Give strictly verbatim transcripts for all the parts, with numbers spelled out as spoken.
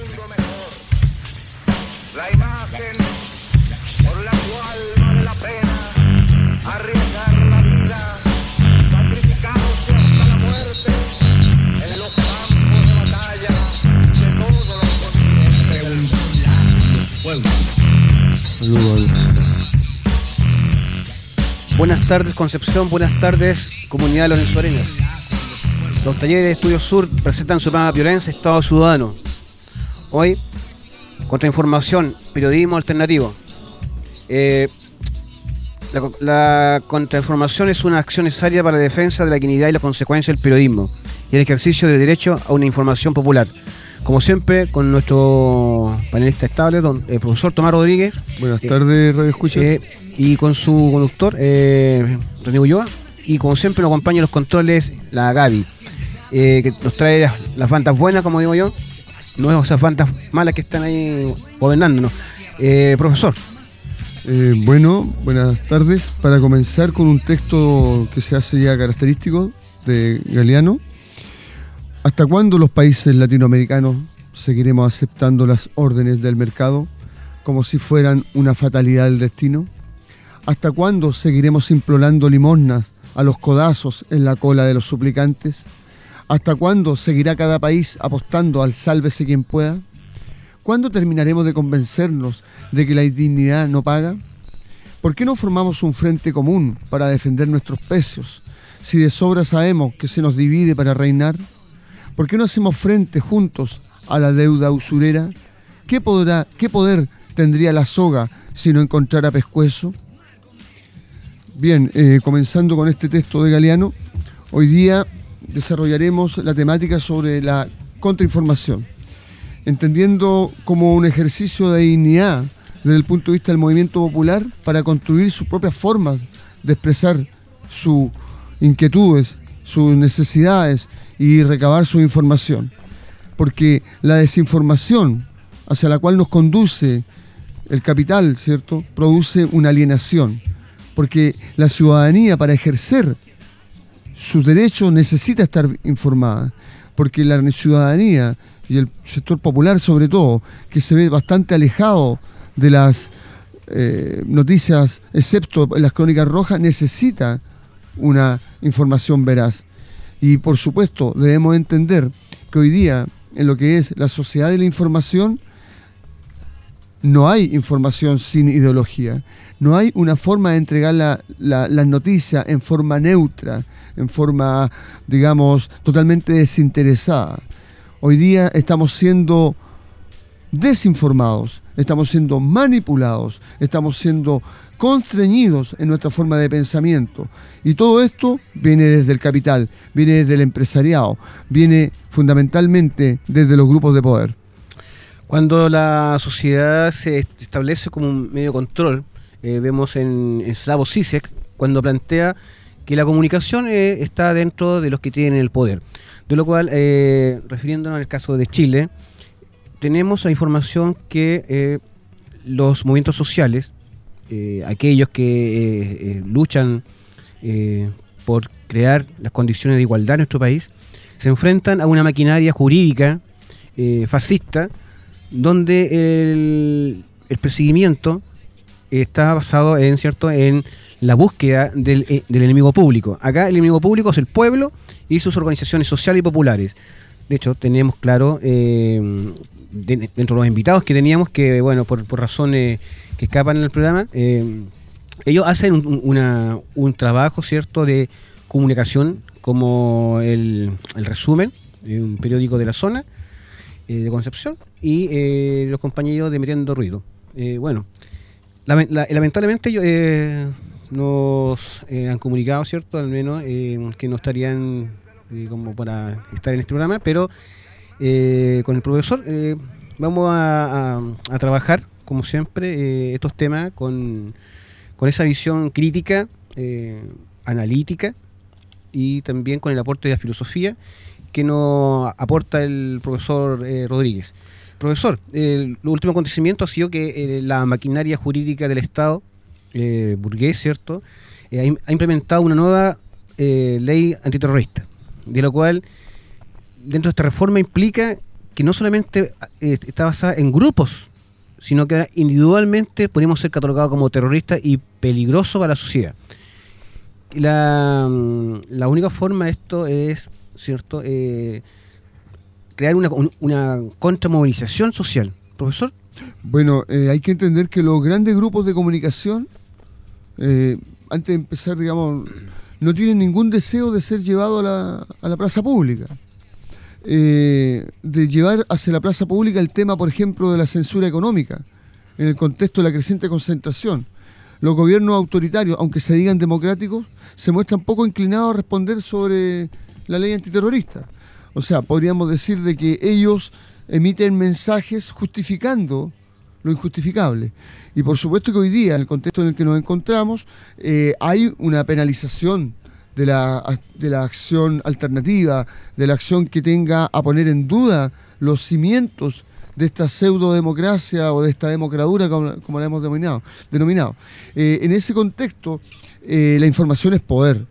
mundo mejor. La imagen por la cual vale la pena arriesgar la vida, sacrificarse hasta la muerte en los campos de batalla de todos los continentes. Saludos. Buenas tardes, Concepción. Buenas tardes, comunidad de Lorenzo Arenas. Los talleres de Estudio Sur presentan su programa Violencia, Estado Ciudadano. Hoy, contrainformación, periodismo alternativo. Eh, la, la contrainformación es una acción necesaria para la defensa de la dignidad y las consecuencias del periodismo y el ejercicio del derecho a una información popular. Como siempre, con nuestro panelista estable, don, el profesor Tomás Rodríguez. Buenas tardes, Radio Escucha. Eh, y con su conductor, eh, René Ulloa. Y como siempre nos acompaña en los controles la Gaby, eh, que nos trae las, las bandas buenas, como digo yo, no esas bandas malas que están ahí gobernándonos. Eh, profesor. Eh, bueno, buenas tardes. Para comenzar con un texto que se hace ya característico de Galeano. ¿Hasta cuándo los países latinoamericanos seguiremos aceptando las órdenes del mercado como si fueran una fatalidad del destino? ¿Hasta cuándo seguiremos implorando limosnas a los codazos en la cola de los suplicantes? ¿Hasta cuándo seguirá cada país apostando al sálvese quien pueda? ¿Cuándo terminaremos de convencernos de que la indignidad no paga? ¿Por qué no formamos un frente común para defender nuestros precios, si de sobra sabemos que se nos divide para reinar? ¿Por qué no hacemos frente juntos a la deuda usurera? ¿Qué, podrá, qué poder tendría la soga si no encontrara pescuezo? Bien, eh, comenzando con este texto de Galeano, hoy día desarrollaremos la temática sobre la contrainformación, entendiendo como un ejercicio de dignidad desde el punto de vista del movimiento popular para construir sus propias formas de expresar sus inquietudes, sus necesidades y recabar su información. Porque la desinformación hacia la cual nos conduce el capital, ¿cierto?, produce una alienación. Porque la ciudadanía, para ejercer sus derechos, necesita estar informada. Porque la ciudadanía y el sector popular, sobre todo, que se ve bastante alejado de las eh, noticias, excepto en las crónicas rojas, necesita una información veraz. Y por supuesto debemos entender que hoy día, en lo que es la sociedad de la información, no hay información sin ideología. No hay una forma de entregar la, la, las noticias en forma neutra, en forma, digamos, totalmente desinteresada. Hoy día estamos siendo desinformados, estamos siendo manipulados, estamos siendo constreñidos en nuestra forma de pensamiento. Y todo esto viene desde el capital, viene desde el empresariado, viene fundamentalmente desde los grupos de poder. Cuando la sociedad se establece como un medio de control, eh, vemos en, en Slavoj Žižek, cuando plantea que la comunicación eh, está dentro de los que tienen el poder. De lo cual, eh, refiriéndonos al caso de Chile, tenemos la información que eh, los movimientos sociales, eh, aquellos que eh, eh, luchan eh, por crear las condiciones de igualdad en nuestro país, se enfrentan a una maquinaria jurídica eh, fascista, donde el, el perseguimiento está basado en, ¿cierto?, en la búsqueda del, eh, del enemigo público. Acá el enemigo público es el pueblo y sus organizaciones sociales y populares. De hecho, tenemos claro, eh, de, dentro de los invitados que teníamos, que bueno, por, por razones que escapan en el programa, eh, ellos hacen un, una, un trabajo, ¿cierto?, de comunicación, como el, el Resumen, eh, un periódico de la zona eh, de Concepción, y eh, los compañeros de Metiendo Ruido. Eh, bueno, la, la, lamentablemente ellos eh, nos eh, han comunicado, ¿cierto?, al menos eh, que no estarían eh, como para estar en este programa, pero eh, con el profesor eh, vamos a, a, a trabajar, como siempre, eh, estos temas con, con esa visión crítica, eh, analítica, y también con el aporte de la filosofía que nos aporta el profesor eh, Rodríguez. Profesor, eh, el último acontecimiento ha sido que eh, la maquinaria jurídica del Estado eh, burgués, ¿cierto?, eh, ha implementado una nueva eh, ley antiterrorista, de lo cual, dentro de esta reforma, implica que no solamente eh, está basada en grupos, sino que ahora individualmente podemos ser catalogados como terroristas y peligrosos para la sociedad. La, la única forma de esto es, ¿cierto?, eh, crear una, una contramovilización social. ¿Profesor? Bueno, eh, hay que entender que los grandes grupos de comunicación, eh, antes de empezar, digamos, no tienen ningún deseo de ser llevados a la, a la plaza pública. Eh, de llevar hacia la plaza pública el tema, por ejemplo, de la censura económica, en el contexto de la creciente concentración. Los gobiernos autoritarios, aunque se digan democráticos, se muestran poco inclinados a responder sobre la ley antiterrorista. O sea, podríamos decir de que ellos emiten mensajes justificando lo injustificable. Y por supuesto que hoy día, en el contexto en el que nos encontramos, eh, hay una penalización de la, de la acción alternativa, de la acción que tenga a poner en duda los cimientos de esta pseudo-democracia o de esta democradura, como, como la hemos denominado. denominado. Eh, en ese contexto, eh, la información es poder.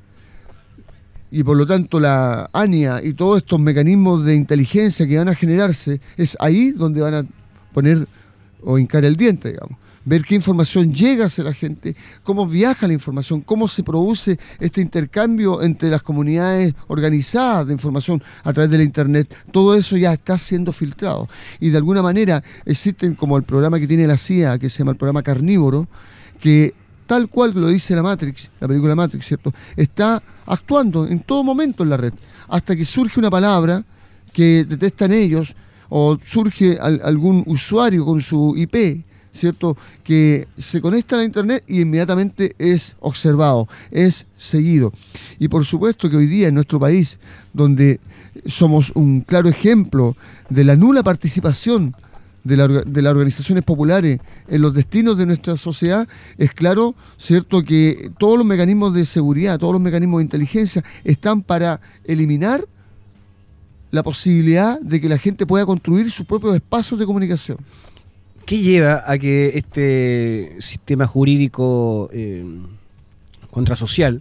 Y por lo tanto la A N I A y todos estos mecanismos de inteligencia que van a generarse, es ahí donde van a poner o hincar el diente, digamos. Ver qué información llega hacia la gente, cómo viaja la información, cómo se produce este intercambio entre las comunidades organizadas de información a través de la Internet. Todo eso ya está siendo filtrado. Y de alguna manera existen, como el programa que tiene la C I A, que se llama el programa Carnívoro, que tal cual lo dice la Matrix, la película Matrix, ¿cierto?, está actuando en todo momento en la red, hasta que surge una palabra que detectan ellos, o surge al, algún usuario con su I P, ¿cierto?, que se conecta a la Internet y inmediatamente es observado, es seguido. Y por supuesto que hoy día en nuestro país, donde somos un claro ejemplo de la nula participación de, la, de las organizaciones populares en los destinos de nuestra sociedad, es claro, ¿cierto?, que todos los mecanismos de seguridad, todos los mecanismos de inteligencia están para eliminar la posibilidad de que la gente pueda construir sus propios espacios de comunicación. ¿Qué lleva a que este sistema jurídico eh, contrasocial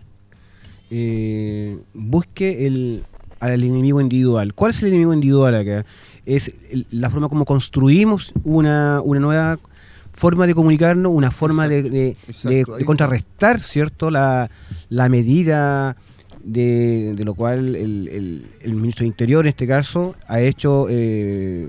eh, busque el, al enemigo individual? ¿Cuál es el enemigo individual acá? Es el, la forma como construimos una, una nueva forma de comunicarnos, una forma exacto, de, de, exacto, de, de contrarrestar, ¿cierto?, la, la medida de, de lo cual el, el, el ministro de Interior, en este caso, ha hecho... Eh,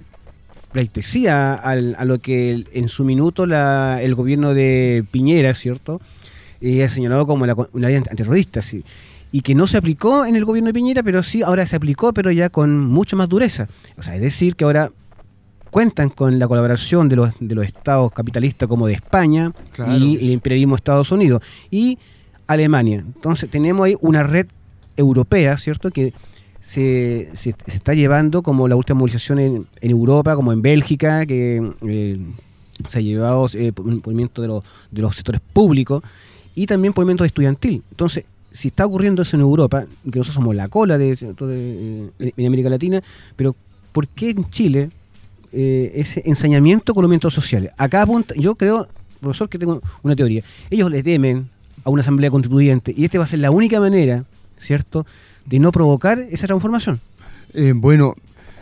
pleitesía al, a lo que el, en su minuto la, el gobierno de Piñera, ¿cierto?, eh, ha señalado como la, una ley antiterrorista, ¿sí?, y que no se aplicó en el gobierno de Piñera, pero sí ahora se aplicó, pero ya con mucho más dureza. O sea, es decir, que ahora cuentan con la colaboración de los, de los estados capitalistas como de España, claro, y el imperialismo de Estados Unidos y Alemania. Entonces tenemos ahí una red europea, ¿cierto?, que Se, se, se está llevando como la última movilización en, en Europa, como en Bélgica, que eh, se ha llevado eh, movimiento de, los, de los sectores públicos y también movimiento estudiantil. Entonces, si está ocurriendo eso en Europa, que nosotros somos la cola de, de, de, en América Latina, pero ¿por qué en Chile eh, ese ensañamiento con los movimientos sociales? Acá apunta, yo creo, profesor, que tengo una teoría. Ellos le temen a una asamblea constituyente y esta va a ser la única manera, ¿cierto?, de no provocar esa transformación. Eh, bueno,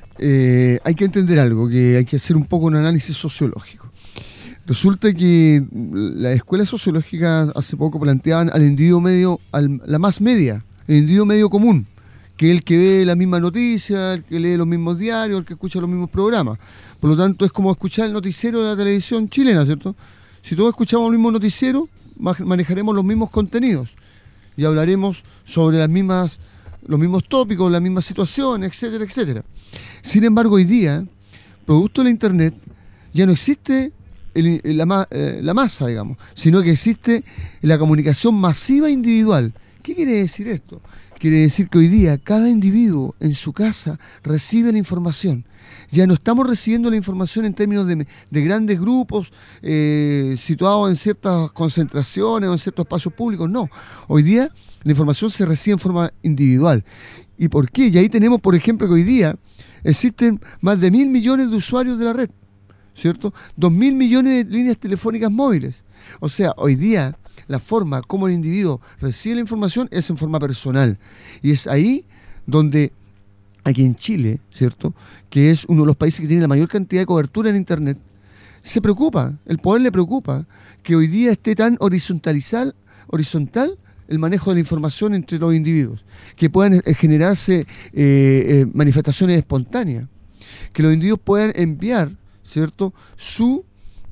eh, hay que entender algo, que hay que hacer un poco un análisis sociológico. Resulta que las escuelas sociológicas hace poco planteaban al individuo medio, a la más media, el individuo medio común, que es el que ve la misma noticia, el que lee los mismos diarios, el que escucha los mismos programas. Por lo tanto, es como escuchar el noticiero de la televisión chilena, ¿cierto? Si todos escuchamos el mismo noticiero, manejaremos los mismos contenidos y hablaremos sobre las mismas... los mismos tópicos, las mismas situaciones, etcétera, etcétera. Sin embargo, hoy día, producto de la Internet, ya no existe el, la, eh, la masa, digamos, sino que existe la comunicación masiva individual. ¿Qué quiere decir esto? Quiere decir que hoy día cada individuo en su casa recibe la información. Ya no estamos recibiendo la información en términos de, de grandes grupos eh, situados en ciertas concentraciones o en ciertos espacios públicos, no. Hoy día la información se recibe en forma individual. ¿Y por qué? Y ahí tenemos, por ejemplo, que hoy día existen más de mil millones de usuarios de la red, ¿cierto? Dos mil millones de líneas telefónicas móviles. O sea, hoy día la forma como el individuo recibe la información es en forma personal. Y es ahí donde aquí en Chile, ¿cierto?, que es uno de los países que tiene la mayor cantidad de cobertura en Internet, se preocupa, el poder le preocupa que hoy día esté tan horizontalizal, horizontal el manejo de la información entre los individuos, que puedan eh, generarse eh, eh, manifestaciones espontáneas, que los individuos puedan enviar, ¿cierto?, su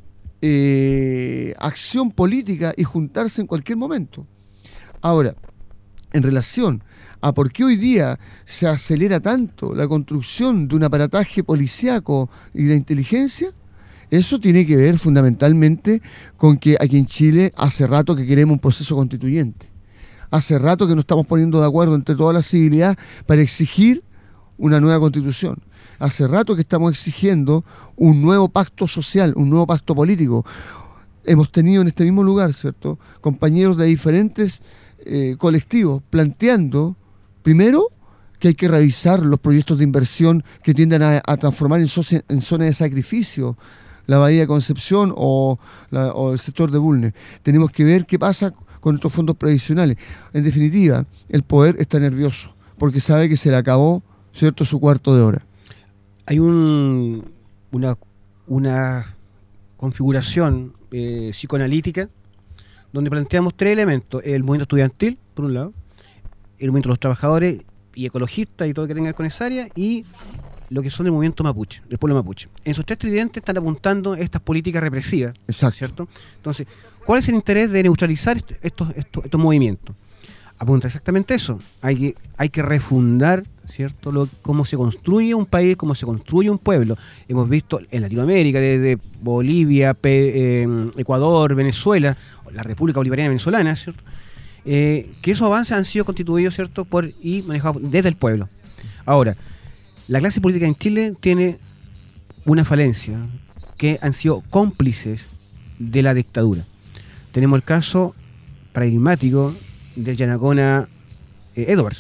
eh, acción política y juntarse en cualquier momento. Ahora, en relación a por qué hoy día se acelera tanto la construcción de un aparataje policíaco y de inteligencia, eso tiene que ver fundamentalmente con que aquí en Chile hace rato que queremos un proceso constituyente. Hace rato que nos estamos poniendo de acuerdo entre toda la civilidad para exigir una nueva constitución. Hace rato que estamos exigiendo un nuevo pacto social, un nuevo pacto político. Hemos tenido en este mismo lugar, ¿cierto?, compañeros de diferentes eh, colectivos planteando, primero, que hay que revisar los proyectos de inversión que tienden a, a transformar en, socia, en zonas de sacrificio la Bahía de Concepción o, la, o el sector de Bulnes. Tenemos que ver qué pasa con nuestros fondos previsionales. En definitiva, el poder está nervioso porque sabe que se le acabó, ¿cierto?, su cuarto de hora. Hay un, una, una configuración eh, psicoanalítica donde planteamos tres elementos: el movimiento estudiantil, por un lado, el movimiento de los trabajadores y ecologistas y todo lo que tenga que ver con esa área, y lo que son el movimiento mapuche, el pueblo mapuche. En esos tres tridentes están apuntando estas políticas represivas. Exacto. ¿Cierto? Entonces, ¿cuál es el interés de neutralizar estos, estos, estos movimientos? Apunta exactamente eso. Hay que, hay que refundar, ¿cierto?, Lo, cómo se construye un país, cómo se construye un pueblo. Hemos visto en Latinoamérica, desde Bolivia, Pe, eh, Ecuador, Venezuela, la República Bolivariana Venezolana, ¿cierto?, eh, que esos avances han sido constituidos, ¿cierto?, por y manejados desde el pueblo. Ahora, la clase política en Chile tiene una falencia, que han sido cómplices de la dictadura. Tenemos el caso paradigmático del Yanacona eh, Edwards,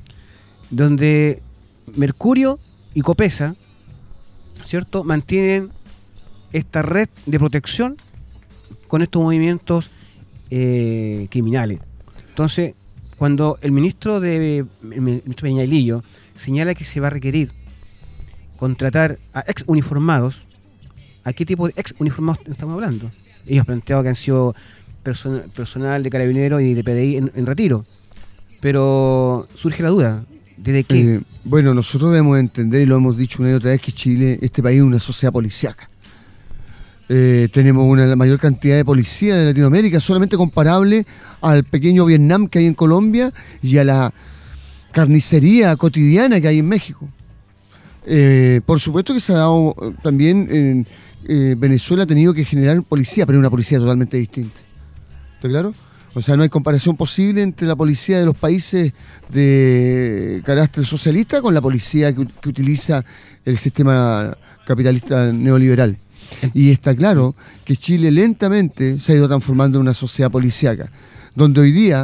donde Mercurio y Copesa, ¿cierto?, mantienen esta red de protección con estos movimientos eh, criminales. Entonces, cuando el ministro de el ministro Peñalillo señala que se va a requerir contratar a ex uniformados, ¿a qué tipo de ex uniformados estamos hablando? Ellos han planteado que han sido person personal de Carabineros y de P D I en, en retiro, pero surge la duda, ¿desde qué? Eh, bueno, nosotros debemos entender, y lo hemos dicho una y otra vez, que Chile, este país, es una sociedad policíaca. Eh, tenemos una, la mayor cantidad de policía de Latinoamérica, solamente comparable al pequeño Vietnam que hay en Colombia y a la carnicería cotidiana que hay en México. Eh, por supuesto que se ha dado también, en eh, Venezuela ha tenido que generar policía, pero es una policía totalmente distinta. ¿Está claro? O sea, no hay comparación posible entre la policía de los países de carácter socialista con la policía que, que utiliza el sistema capitalista neoliberal. Y está claro que Chile lentamente se ha ido transformando en una sociedad policíaca, donde hoy día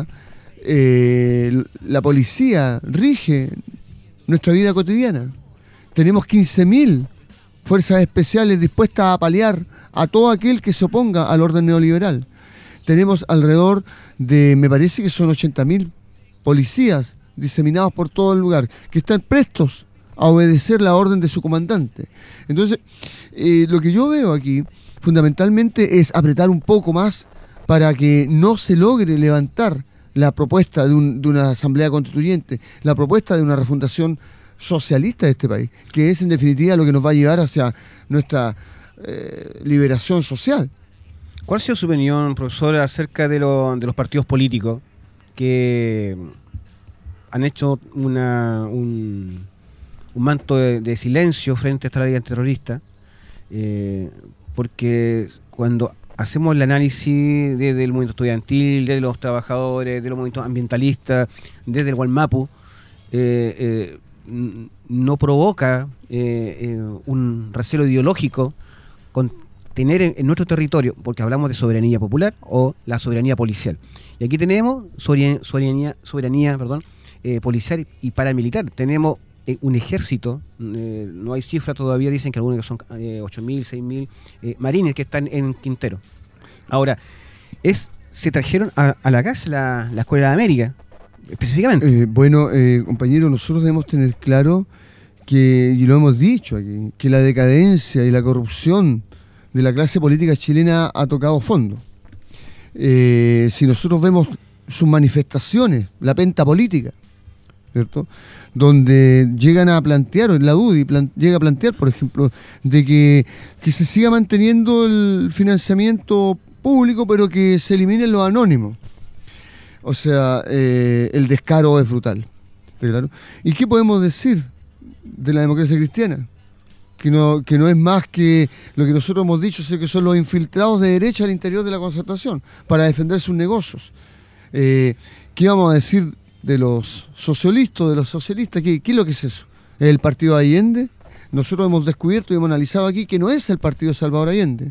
eh, la policía rige nuestra vida cotidiana. Tenemos quince mil fuerzas especiales dispuestas a paliar a todo aquel que se oponga al orden neoliberal. Tenemos alrededor de, me parece que son ochenta mil policías diseminados por todo el lugar, que están prestos a obedecer la orden de su comandante. Entonces, eh, lo que yo veo aquí fundamentalmente es apretar un poco más para que no se logre levantar la propuesta de, un, de una asamblea constituyente, la propuesta de una refundación socialista de este país, que es en definitiva lo que nos va a llevar hacia nuestra eh, liberación social. ¿Cuál ha sido su opinión, profesora, acerca de, lo, de los partidos políticos que han hecho una, un, un manto de, de silencio frente a esta ley antiterrorista? Eh, porque cuando hacemos el análisis desde el movimiento estudiantil, de los trabajadores, de los movimientos ambientalistas, desde el Gualmapu, eh, eh, no provoca eh, eh, un recelo ideológico con tener en, en nuestro territorio, porque hablamos de soberanía popular o la soberanía policial. Y aquí tenemos soberanía, soberanía, soberanía perdón, eh, policial y paramilitar. Tenemos eh, un ejército, eh, no hay cifra todavía, dicen que algunos que son eh, ocho mil, seis mil eh, marines que están en Quintero. Ahora, es se trajeron a, a la casa la, la Escuela de América, específicamente. Eh, bueno, eh, compañero, nosotros debemos tener claro que, y lo hemos dicho aquí, que la decadencia y la corrupción de la clase política chilena ha tocado fondo. Eh, si nosotros vemos sus manifestaciones, la penta política, ¿cierto?, donde llegan a plantear, o la U D I plan, llega a plantear, por ejemplo, de que, que se siga manteniendo el financiamiento público, pero que se eliminen los anónimos. O sea, eh, el descaro es brutal. ¿Claro? ¿Y qué podemos decir de la democracia cristiana? Que no, que no es más que lo que nosotros hemos dicho, sé que son los infiltrados de derecha al interior de la Concertación para defender sus negocios. Eh, ¿Qué vamos a decir de los socialistas, de los socialistas? ¿Qué, qué es lo que es eso? ¿Es el partido de Allende? Nosotros hemos descubierto y hemos analizado aquí que no es el partido de Salvador Allende.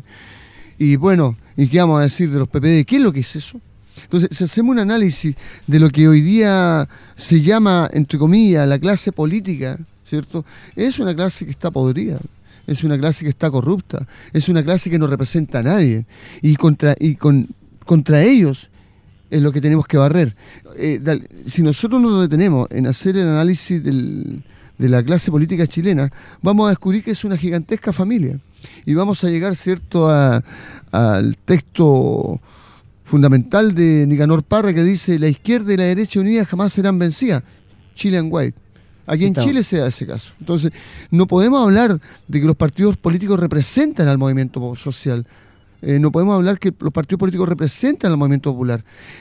Y bueno, ¿y qué vamos a decir de los P P D? ¿Qué es lo que es eso? Entonces, si hacemos un análisis de lo que hoy día se llama, entre comillas, la clase política, ¿cierto? Es una clase que está podrida, es una clase que está corrupta, es una clase que no representa a nadie. Y contra, y con, contra ellos es lo que tenemos que barrer. Eh, si nosotros nos detenemos en hacer el análisis del, de la clase política chilena, vamos a descubrir que es una gigantesca familia. Y vamos a llegar, ¿cierto?, a, al texto fundamental de Nicanor Parra, que dice: la izquierda y la derecha unidas jamás serán vencidas. Chile and White. Aquí en Chile se da ese caso. Entonces, no podemos hablar de que los partidos políticos representan al movimiento social. Eh, no podemos hablar que los partidos políticos representan al movimiento popular.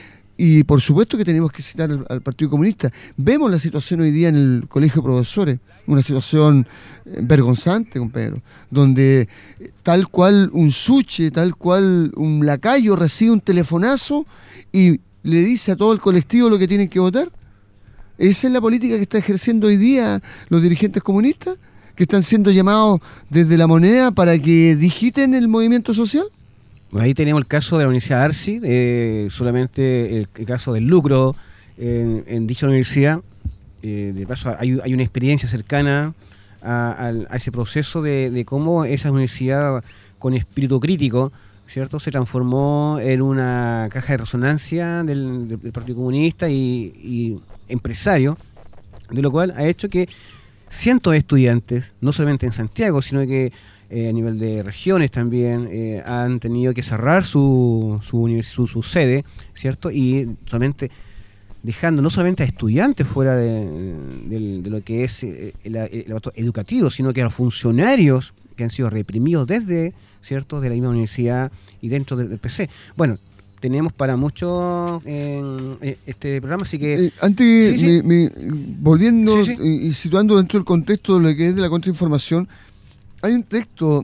Y por supuesto que tenemos que citar al, al Partido Comunista. Vemos la situación hoy día en el Colegio de Profesores, una situación eh, vergonzante, compañero, donde eh, tal cual un suche, tal cual un lacayo recibe un telefonazo y le dice a todo el colectivo lo que tienen que votar. ¿Esa es la política que está ejerciendo hoy día los dirigentes comunistas? ¿Que están siendo llamados desde la moneda para que digiten el movimiento social? Ahí tenemos el caso de la Universidad Arci, eh, solamente el, el caso del lucro en, en dicha universidad. Eh, de paso, hay, hay una experiencia cercana a, a, a ese proceso de, de cómo esa universidad con espíritu crítico, ¿cierto?, se transformó en una caja de resonancia del, del Partido Comunista y, y empresario, de lo cual ha hecho que cientos de estudiantes, no solamente en Santiago, sino que eh, a nivel de regiones también, eh, han tenido que cerrar su, su, su, su sede, ¿cierto?, y solamente dejando no solamente a estudiantes fuera de, de, de lo que es el, el, el aspecto educativo, sino que a los funcionarios que han sido reprimidos desde, ¿cierto?, de la misma universidad y dentro del, del P C. Bueno, tenemos para mucho en eh, este programa, así que... Eh, antes, sí, sí. Me, me, volviendo sí, sí. Y, y situando dentro del contexto de lo que es de la contrainformación, hay un texto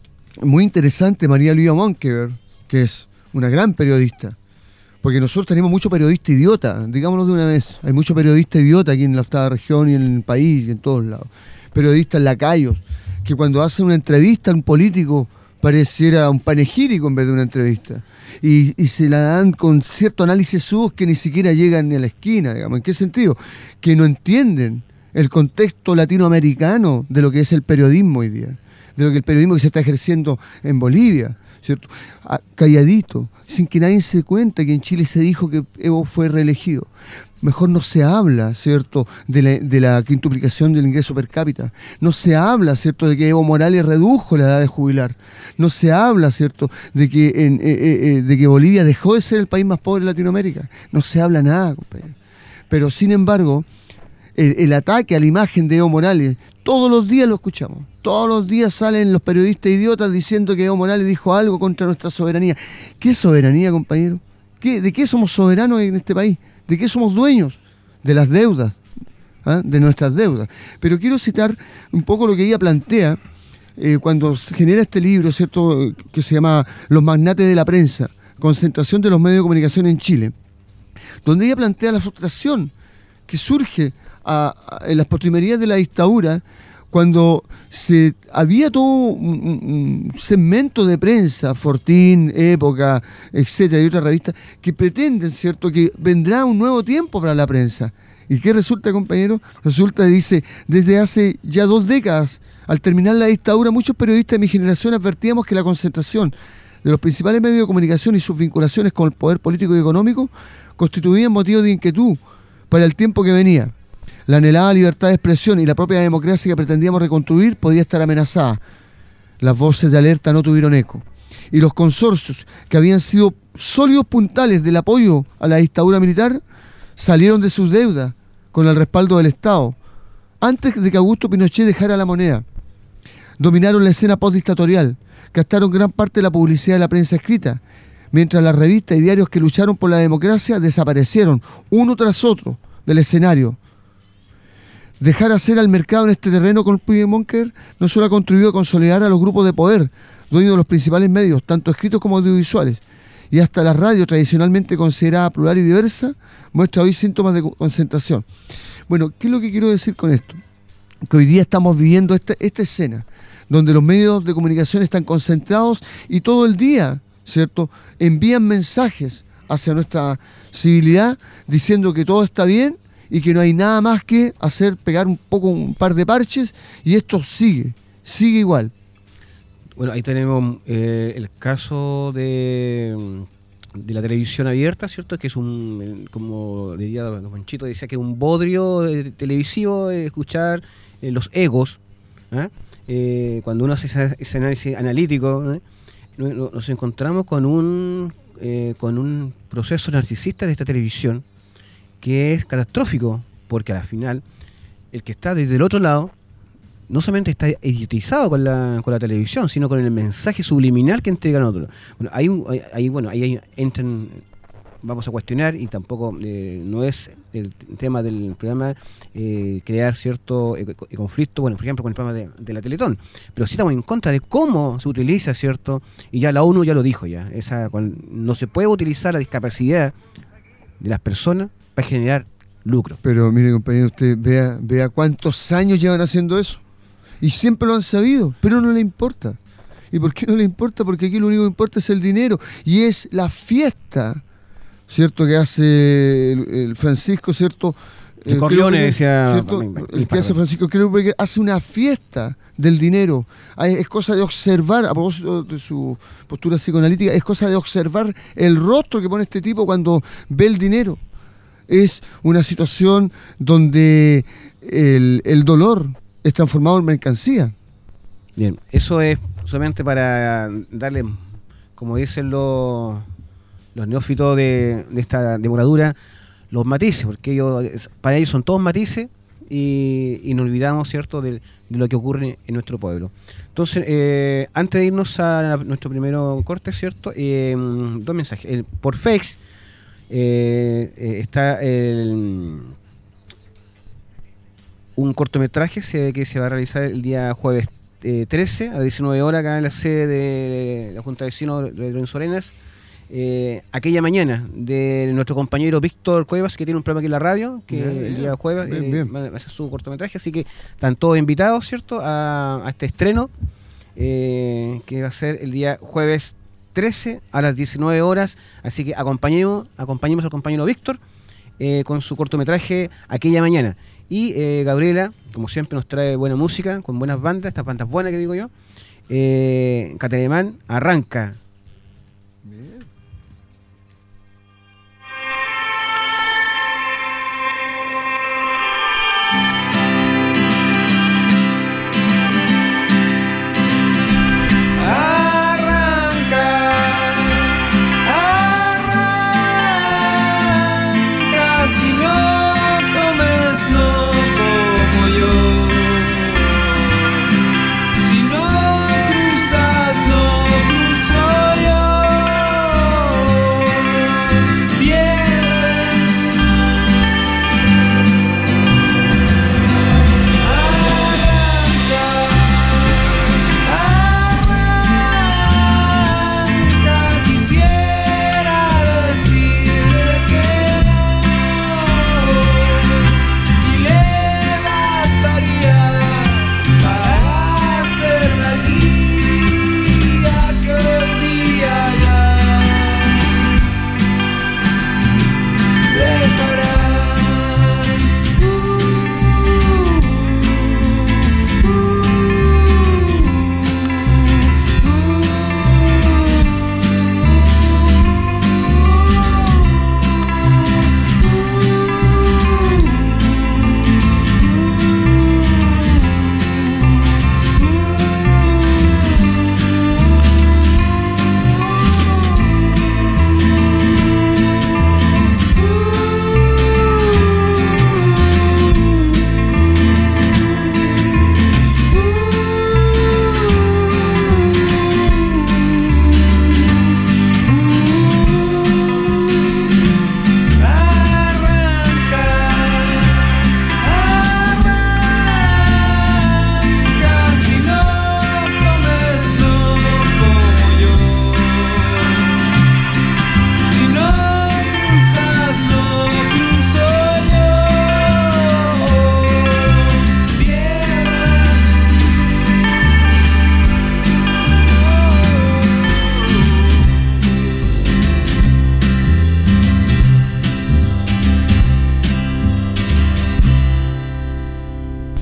muy interesante de María Luisa Monkeberg, que es una gran periodista, porque nosotros tenemos mucho periodista idiota, digámoslo de una vez. Hay mucho periodista idiota aquí en la octava región y en el país y en todos lados. Periodistas lacayos, que cuando hacen una entrevista a un político pareciera un panegírico en vez de una entrevista. Y, y se la dan con cierto análisis sus que ni siquiera llegan ni a la esquina, digamos. ¿En qué sentido? Que no entienden el contexto latinoamericano de lo que es el periodismo hoy día, de lo que el periodismo que se está ejerciendo en Bolivia, ¿cierto? A, calladito, sin que nadie se cuente que en Chile se dijo que Evo fue reelegido. Mejor no se habla, ¿cierto?, de la, de la quintuplicación del ingreso per cápita. No se habla, ¿cierto?, de que Evo Morales redujo la edad de jubilar. No se habla, ¿cierto?, de que, en, eh, eh, de que Bolivia dejó de ser el país más pobre de Latinoamérica. No se habla nada, compañero. Pero, sin embargo, el, el ataque a la imagen de Evo Morales, todos los días lo escuchamos. Todos los días salen los periodistas idiotas diciendo que Evo Morales dijo algo contra nuestra soberanía. ¿Qué soberanía, compañero? ¿Qué, ¿De qué somos soberanos en este país? ¿De qué somos dueños? De las deudas, ¿eh? de nuestras deudas. Pero quiero citar un poco lo que ella plantea eh, cuando se genera este libro, ¿cierto?, que se llama Los magnates de la prensa, concentración de los medios de comunicación en Chile, donde ella plantea la frustración que surge a, a, en las postrimerías de la dictadura, cuando se había todo un, un segmento de prensa, Fortín, Época, etcétera, y otras revistas, que pretenden, ¿cierto?, que vendrá un nuevo tiempo para la prensa. ¿Y qué resulta, compañero? Resulta, dice, desde hace ya dos décadas, al terminar la dictadura, muchos periodistas de mi generación advertíamos que la concentración de los principales medios de comunicación y sus vinculaciones con el poder político y económico constituían motivo de inquietud para el tiempo que venía. La anhelada libertad de expresión y la propia democracia que pretendíamos reconstruir podía estar amenazada. Las voces de alerta no tuvieron eco. Y los consorcios, que habían sido sólidos puntales del apoyo a la dictadura militar, salieron de sus deudas con el respaldo del Estado, antes de que Augusto Pinochet dejara la moneda. Dominaron la escena postdictatorial, gastaron gran parte de la publicidad de la prensa escrita, mientras las revistas y diarios que lucharon por la democracia desaparecieron, uno tras otro, del escenario. Dejar hacer al mercado en este terreno con Monker no solo ha contribuido a consolidar a los grupos de poder, dueños de los principales medios, tanto escritos como audiovisuales, y hasta la radio, tradicionalmente considerada plural y diversa, muestra hoy síntomas de concentración. Bueno, ¿qué es lo que quiero decir con esto? Que hoy día estamos viviendo esta, esta escena, donde los medios de comunicación están concentrados y todo el día, ¿cierto?, envían mensajes hacia nuestra civilidad diciendo que todo está bien y que no hay nada más que hacer, pegar un poco un par de parches, y esto sigue, sigue igual. Bueno, ahí tenemos eh, el caso de, de la televisión abierta, ¿cierto? Que es un, como diría Don Panchito, decía que es un bodrio eh, televisivo, eh, escuchar eh, los egos, ¿eh? Eh, cuando uno hace ese, ese análisis analítico, ¿eh? nos, nos encontramos con un, eh, con un proceso narcisista de esta televisión, que es catastrófico, porque al final el que está desde el otro lado no solamente está idiotizado con la, con la televisión, sino con el mensaje subliminal que entregan otros. Bueno, hay un, hay, hay, bueno, ahí entran, vamos a cuestionar, y tampoco eh, no es el tema del programa eh, crear cierto eh, conflicto, bueno, por ejemplo, con el programa de, de la Teletón, pero sí estamos en contra de cómo se utiliza, ¿cierto? Y ya la ONU ya lo dijo, ya, esa, con, no se puede utilizar la discapacidad de las personas para generar lucro. Pero mire, compañero, usted vea, vea cuántos años llevan haciendo eso. Y siempre lo han sabido, pero no le importa. ¿Y por qué no le importa? Porque aquí lo único que importa es el dinero. Y es la fiesta, ¿cierto?, que hace el, el Francisco, ¿cierto? De eh, Corleone decía... ¿cierto? El que hace Francisco, creo que hace una fiesta del dinero. Es cosa de observar, a propósito de su postura psicoanalítica, es cosa de observar el rostro que pone este tipo cuando ve el dinero. Es una situación donde el, el dolor es transformado en mercancía. Bien, eso es solamente para darle, como dicen los, los neófitos de, de esta devoradura, los matices, porque ellos, para ellos son todos matices, y, y nos olvidamos, ¿cierto?, de, de lo que ocurre en nuestro pueblo. Entonces, eh, antes de irnos a nuestro primero corte, ¿cierto?, eh, dos mensajes. El, por Face eh, eh, está el... un cortometraje se, que se va a realizar el día jueves eh, trece a las diecinueve horas acá en la sede de la Junta de Vecinos de Lorenzo Arenas. Eh, aquella mañana de nuestro compañero Víctor Cuevas, que tiene un programa aquí en la radio, que bien, el día jueves bien, eh, bien. va a hacer su cortometraje, así que están todos invitados, ¿cierto?, a, a este estreno eh, que va a ser el día jueves trece a las diecinueve horas, así que acompañemos, acompañemos al compañero Víctor eh, con su cortometraje aquella mañana. Y eh, Gabriela, como siempre, nos trae buena música, con buenas bandas, estas bandas buenas que digo yo. Eh, Catelemán arranca. Bien. Si no cruzas, no cruzó.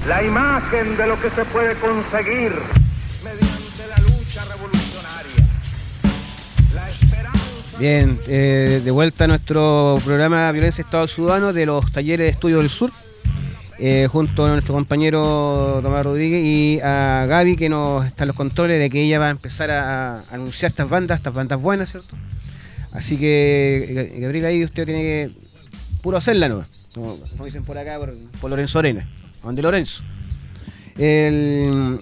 la imagen de lo que se puede conseguir mediante la lucha revolucionaria. La esperanza... Bien, eh, de vuelta a nuestro programa Violencia Estado Ciudadano de los Talleres de Estudio del Sur, eh, junto a nuestro compañero Tomás Rodríguez y a Gaby, que nos está en los controles de que ella va a empezar a, a anunciar estas bandas, estas bandas buenas, ¿cierto? Así que, Gabriel, ahí usted tiene que puro hacerla, ¿no? Como, como dicen por acá, por, por Lorenzo Arena, donde Lorenzo. El,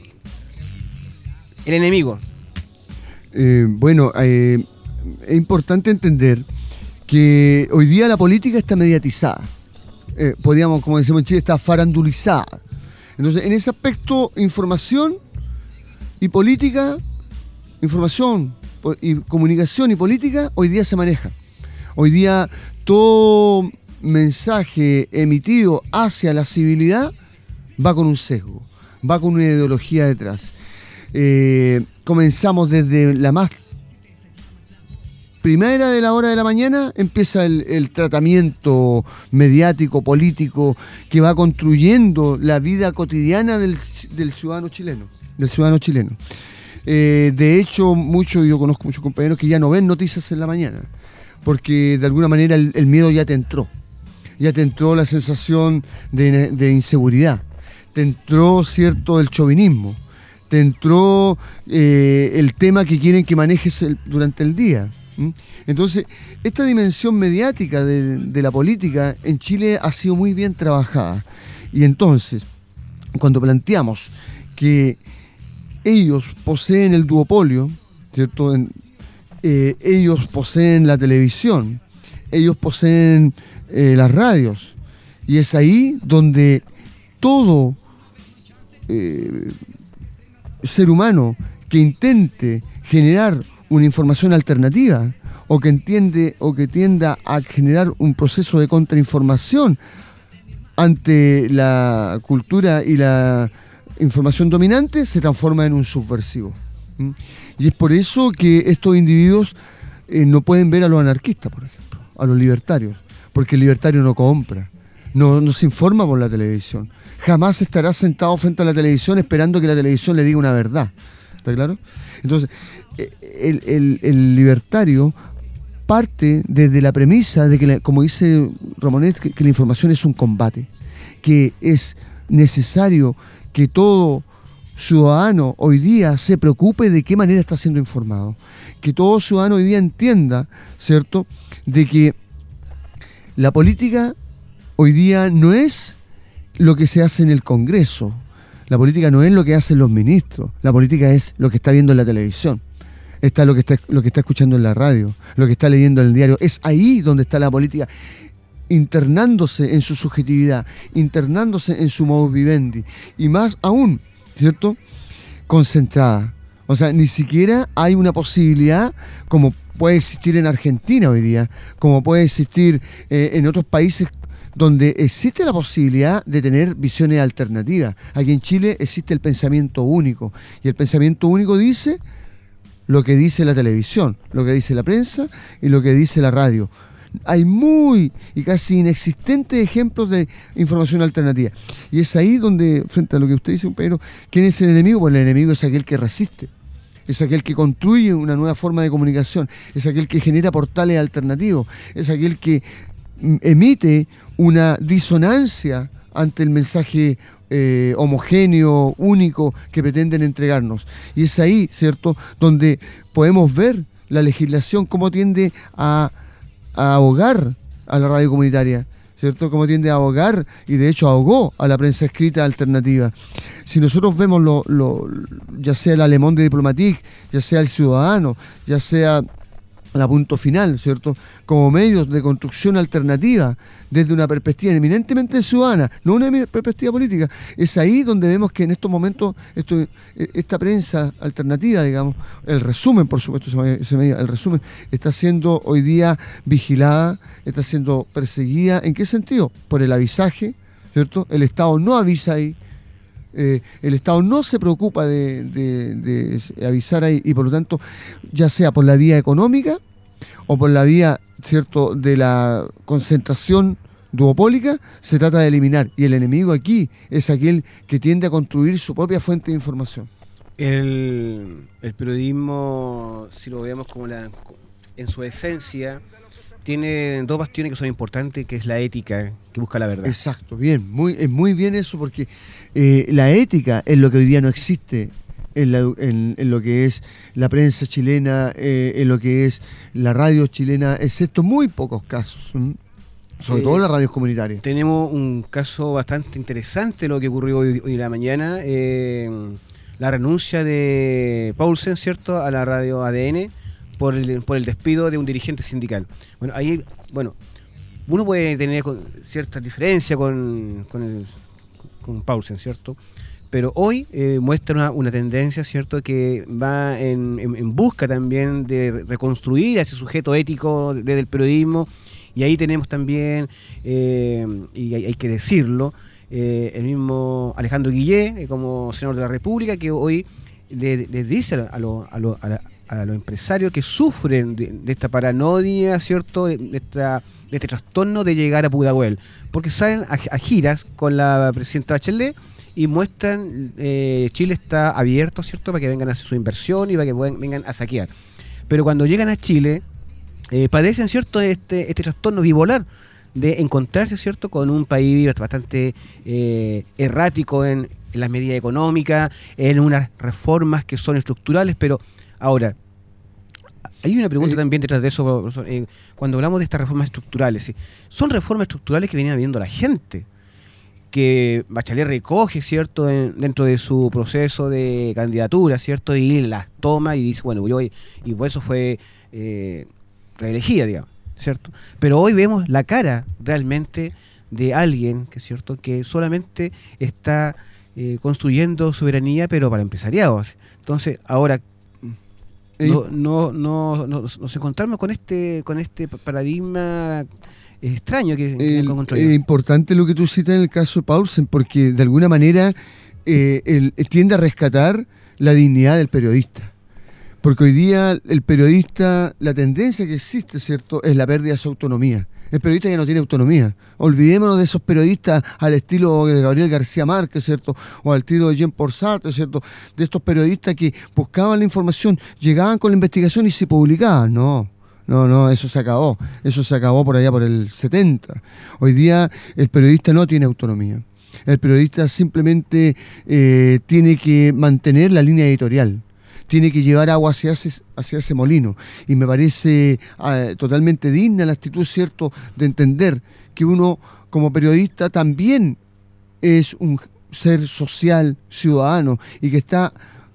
el enemigo. Eh, bueno, eh, es importante entender que hoy día la política está mediatizada. Eh, podríamos, como decimos en Chile, está farandulizada. Entonces, en ese aspecto, información y política, información y comunicación y política, hoy día se maneja. Hoy día todo mensaje emitido hacia la civilidad va con un sesgo, va con una ideología detrás. Eh, comenzamos desde la más primera de la hora de la mañana, empieza el, el tratamiento mediático, político, que va construyendo la vida cotidiana del, del ciudadano chileno, del ciudadano chileno. Eh, de hecho, mucho, yo conozco muchos compañeros que ya no ven noticias en la mañana, porque de alguna manera el, el miedo ya te entró, ya te entró la sensación de, de inseguridad, te entró, cierto, el chauvinismo, te entró eh, el tema que quieren que manejes el, durante el día. ¿Mm? Entonces, esta dimensión mediática de, de la política en Chile ha sido muy bien trabajada. Y entonces, cuando planteamos que ellos poseen el duopolio, ¿cierto? En, eh, ellos poseen la televisión, ellos poseen eh, las radios, y es ahí donde todo eh, ser humano que intente generar una información alternativa o que entiende o que tienda a generar un proceso de contrainformación ante la cultura y la información dominante, se transforma en un subversivo. ¿Mm? Y es por eso que estos individuos eh, no pueden ver a los anarquistas, por ejemplo, a los libertarios, porque el libertario no compra, no, no se informa por la televisión, jamás estará sentado frente a la televisión esperando que la televisión le diga una verdad. ¿Está claro? Entonces, el, el, el libertario parte desde la premisa de que, la, como dice Ramonet, que, que la información es un combate, que es necesario que todo ciudadano hoy día se preocupe de qué manera está siendo informado, que todo ciudadano hoy día entienda, ¿cierto?, de que la política hoy día no es lo que se hace en el Congreso, la política no es lo que hacen los ministros, la política es lo que está viendo en la televisión, está lo que está, lo que está escuchando en la radio, lo que está leyendo en el diario. Es ahí donde está la política, internándose en su subjetividad, internándose en su modus vivendi, y más aún, ¿cierto?, concentrada. O sea, ni siquiera hay una posibilidad, como puede existir en Argentina hoy día, como puede existir eh, en otros países donde existe la posibilidad de tener visiones alternativas. Aquí en Chile existe el pensamiento único, y el pensamiento único dice lo que dice la televisión, lo que dice la prensa y lo que dice la radio. Hay muy y casi inexistentes ejemplos de información alternativa. Y es ahí donde, frente a lo que usted dice, compañero, ¿quién es el enemigo? Pues el enemigo es aquel que resiste, es aquel que construye una nueva forma de comunicación, es aquel que genera portales alternativos, es aquel que emite una disonancia ante el mensaje eh, homogéneo, único que pretenden entregarnos. Y es ahí, ¿cierto?, donde podemos ver la legislación cómo tiende a, a ahogar a la radio comunitaria, ¿cierto?, cómo tiende a ahogar, y de hecho ahogó a la prensa escrita alternativa. Si nosotros vemos lo, lo, ya sea el Alemán de Diplomatique, ya sea el Ciudadano, ya sea la Punto Final, ¿cierto?, como medios de construcción alternativa desde una perspectiva eminentemente ciudadana, no una perspectiva política, es ahí donde vemos que en estos momentos esto, esta prensa alternativa, digamos, el resumen, por supuesto, se me, se me, el resumen está siendo hoy día vigilada, está siendo perseguida. ¿En qué sentido? Por el avisaje, ¿cierto? El Estado no avisa ahí, eh, el Estado no se preocupa de, de, de avisar ahí, y por lo tanto, ya sea por la vía económica o por la vía, ¿cierto?, de la concentración duopólica se trata de eliminar, y el enemigo aquí es aquel que tiende a construir su propia fuente de información. El, el periodismo, si lo vemos como la, en su esencia, tiene dos bastiones que son importantes, que es la ética, que busca la verdad. Exacto, bien, muy, es muy bien eso, porque eh, la ética es lo que hoy día no existe en, la, en, en lo que es la prensa chilena, eh, en lo que es la radio chilena, excepto muy pocos casos, ¿m? sobre eh, todo las radios comunitarias. Tenemos un caso bastante interesante, lo que ocurrió hoy, hoy en la mañana, eh, la renuncia de Paulsen, ¿cierto?, a la radio A D N por el, por el despido de un dirigente sindical. Bueno, ahí, bueno, uno puede tener cierta diferencia con, con, el, con Paulsen, ¿cierto?, pero hoy eh, muestra una, una tendencia, ¿cierto?, que va en, en, en busca también de reconstruir a ese sujeto ético desde el periodismo, y ahí tenemos también, eh, y hay, hay que decirlo, eh, el mismo Alejandro Guillé, eh, como senador de la República, que hoy le, le dice a, lo, a, lo, a, la, a los empresarios que sufren de, de esta paranoia, ¿cierto?, de, de, esta, de este trastorno de llegar a Pudahuel, porque salen a, a giras con la presidenta Bachelet y muestran eh, Chile está abierto, ¿cierto?, para que vengan a hacer su inversión y para que puedan, vengan a saquear. Pero cuando llegan a Chile, eh, padecen, ¿cierto?, este, este trastorno bipolar de encontrarse, ¿cierto?, con un país bastante eh, errático en, en las medidas económicas, en unas reformas que son estructurales. Pero ahora, hay una pregunta eh, también detrás de eso, profesor, eh, cuando hablamos de estas reformas estructurales, ¿sí?, son reformas estructurales que viene viendo la gente, que Bachelet recoge, ¿cierto?, en, dentro de su proceso de candidatura, ¿cierto?, y las toma y dice, bueno, yo, y por eso fue eh, reelegida, digamos, ¿cierto? Pero hoy vemos la cara realmente de alguien, que es cierto, que solamente está eh, construyendo soberanía, pero para empresariados. Entonces, ahora no, no, no, no, nos encontramos con este, con este paradigma extraño que, que el, es importante lo que tú citas en el caso de Paulsen, porque de alguna manera eh, el, el tiende a rescatar la dignidad del periodista, porque hoy día el periodista, la tendencia que existe, ¿cierto?, es la pérdida de su autonomía. El periodista ya no tiene autonomía. Olvidémonos de esos periodistas al estilo de Gabriel García Márquez, ¿cierto?, o al estilo de Jean Paul Sartre, ¿cierto?, de estos periodistas que buscaban la información, llegaban con la investigación y se publicaban. No. No, no, eso se acabó. Eso se acabó por allá por el setenta. Hoy día el periodista no tiene autonomía. El periodista simplemente eh, tiene que mantener la línea editorial. Tiene que llevar agua hacia ese, hacia ese molino. Y me parece eh, totalmente digna la actitud, ¿cierto?, de entender que uno como periodista también es un ser social, ciudadano, y que está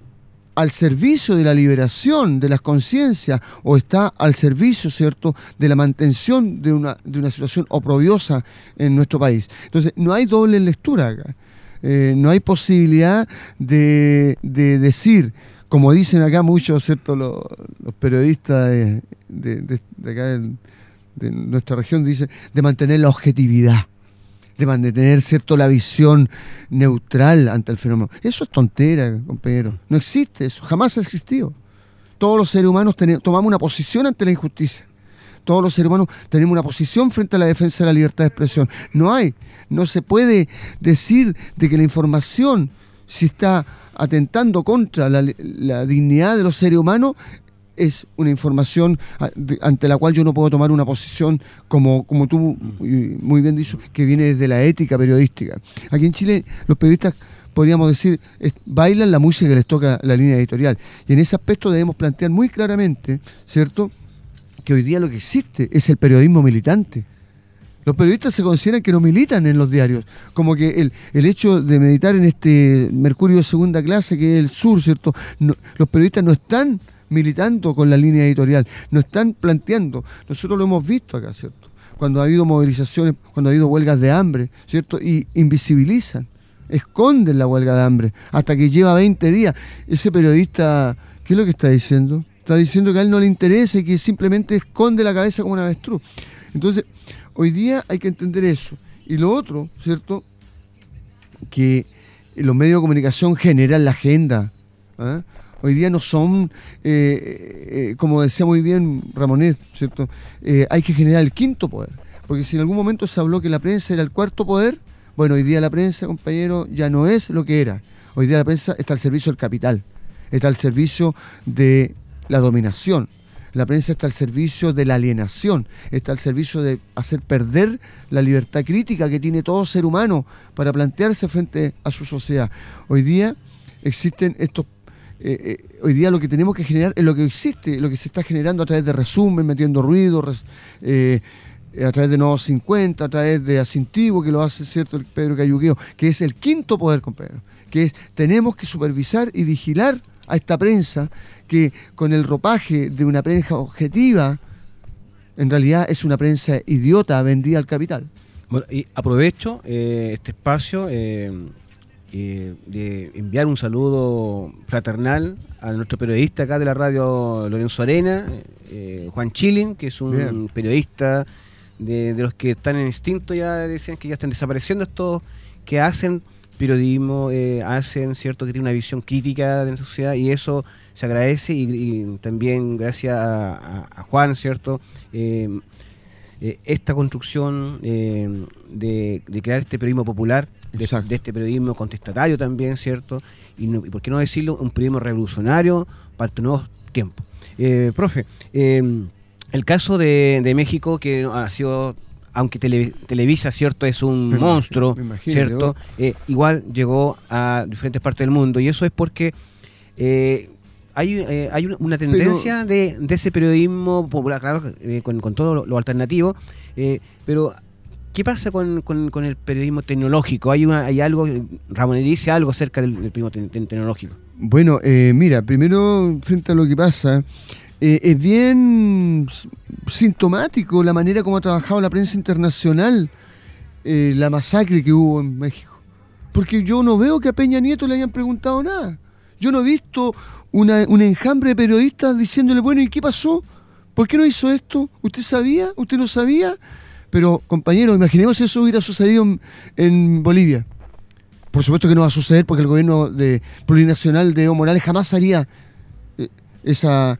al servicio de la liberación de las conciencias, o está al servicio, ¿cierto?, de la mantención de una, de una situación oprobiosa en nuestro país. Entonces, no hay doble lectura acá. Eh, no hay posibilidad de, de decir, como dicen acá muchos, ¿cierto?, los, los periodistas de, de, de, de acá de, de nuestra región, dicen, de mantener la objetividad, de mantener, ¿cierto?, la visión neutral ante el fenómeno. Eso es tontera, compañero. No existe eso, jamás ha existido. Todos los seres humanos tenemos, tomamos una posición ante la injusticia. Todos los seres humanos tenemos una posición frente a la defensa de la libertad de expresión. No hay, no se puede decir de que la información, si está atentando contra la, la dignidad de los seres humanos, es una información ante la cual yo no puedo tomar una posición como, como tú muy bien dices, que viene desde la ética periodística. Aquí en Chile los periodistas, podríamos decir, es, bailan la música que les toca la línea editorial. Y en ese aspecto debemos plantear muy claramente, ¿cierto?, que hoy día lo que existe es el periodismo militante. Los periodistas se consideran que no militan en los diarios, como que el, el hecho de meditar en este Mercurio de segunda clase, que es el sur, ¿cierto?, no, los periodistas no están militando con la línea editorial, no están planteando. Nosotros lo hemos visto acá, ¿cierto?, cuando ha habido movilizaciones, cuando ha habido huelgas de hambre, ¿cierto?, y invisibilizan, esconden la huelga de hambre, hasta que lleva veinte días. Ese periodista, ¿qué es lo que está diciendo? Está diciendo que a él no le interesa y que simplemente esconde la cabeza como un avestruz. Entonces, hoy día hay que entender eso. Y lo otro, ¿cierto?, que los medios de comunicación generan la agenda. ¿eh? Hoy día no son, eh, eh, como decía muy bien Ramonet, ¿cierto?, eh, hay que generar el quinto poder. Porque si en algún momento se habló que la prensa era el cuarto poder, bueno, hoy día la prensa, compañero, ya no es lo que era. Hoy día la prensa está al servicio del capital, está al servicio de la dominación. La prensa está al servicio de la alienación, está al servicio de hacer perder la libertad crítica que tiene todo ser humano para plantearse frente a su sociedad. Hoy día existen estos... Eh, eh, hoy día lo que tenemos que generar es lo que existe, lo que se está generando a través de resumen, metiendo ruido, res, eh, a través de Nuevos cincuenta, a través de Asintivo, que lo hace, ¿cierto?, el Pedro Cayuqueo, que es el quinto poder, compañero, que es, tenemos que supervisar y vigilar a esta prensa, que con el ropaje de una prensa objetiva, en realidad es una prensa idiota vendida al capital. Bueno, y aprovecho eh, este espacio eh, eh, de enviar un saludo fraternal a nuestro periodista acá de la radio, Lorenzo Arena, eh, Juan Chilin, que es un Bien. periodista de, de los que están en instinto, ya decían que ya están desapareciendo estos que hacen periodismo, eh, hacen, cierto, que tiene una visión crítica de la sociedad, y eso se agradece, y, y también gracias a, a, a Juan, cierto, eh, eh, esta construcción eh, de, de crear este periodismo popular, de, de este periodismo contestatario también, cierto, y, no, y por qué no decirlo, un periodismo revolucionario para estos nuevos tiempos. Eh, profe, eh, el caso de, de México, que ha sido... aunque tele, Televisa, cierto, es un me monstruo, me imagino, cierto, eh, igual llegó a diferentes partes del mundo, y eso es porque eh, hay, eh, hay una tendencia pero, de, de ese periodismo popular, claro, eh, con, con todo lo, lo alternativo, eh, pero ¿qué pasa con, con, con el periodismo tecnológico? Hay una, hay algo, Ramón dice algo acerca del, del periodismo te, te, tecnológico. Bueno, eh, mira, primero, frente a lo que pasa, Eh, es bien sintomático la manera como ha trabajado la prensa internacional, eh, la masacre que hubo en México. Porque yo no veo que a Peña Nieto le hayan preguntado nada. Yo no he visto una, un enjambre de periodistas diciéndole, bueno, ¿y qué pasó? ¿Por qué no hizo esto? ¿Usted sabía? ¿Usted no sabía? Pero, compañeros, imaginemos si eso hubiera sucedido en, en Bolivia. Por supuesto que no va a suceder, porque el gobierno de, plurinacional de Evo Morales jamás haría eh, esa...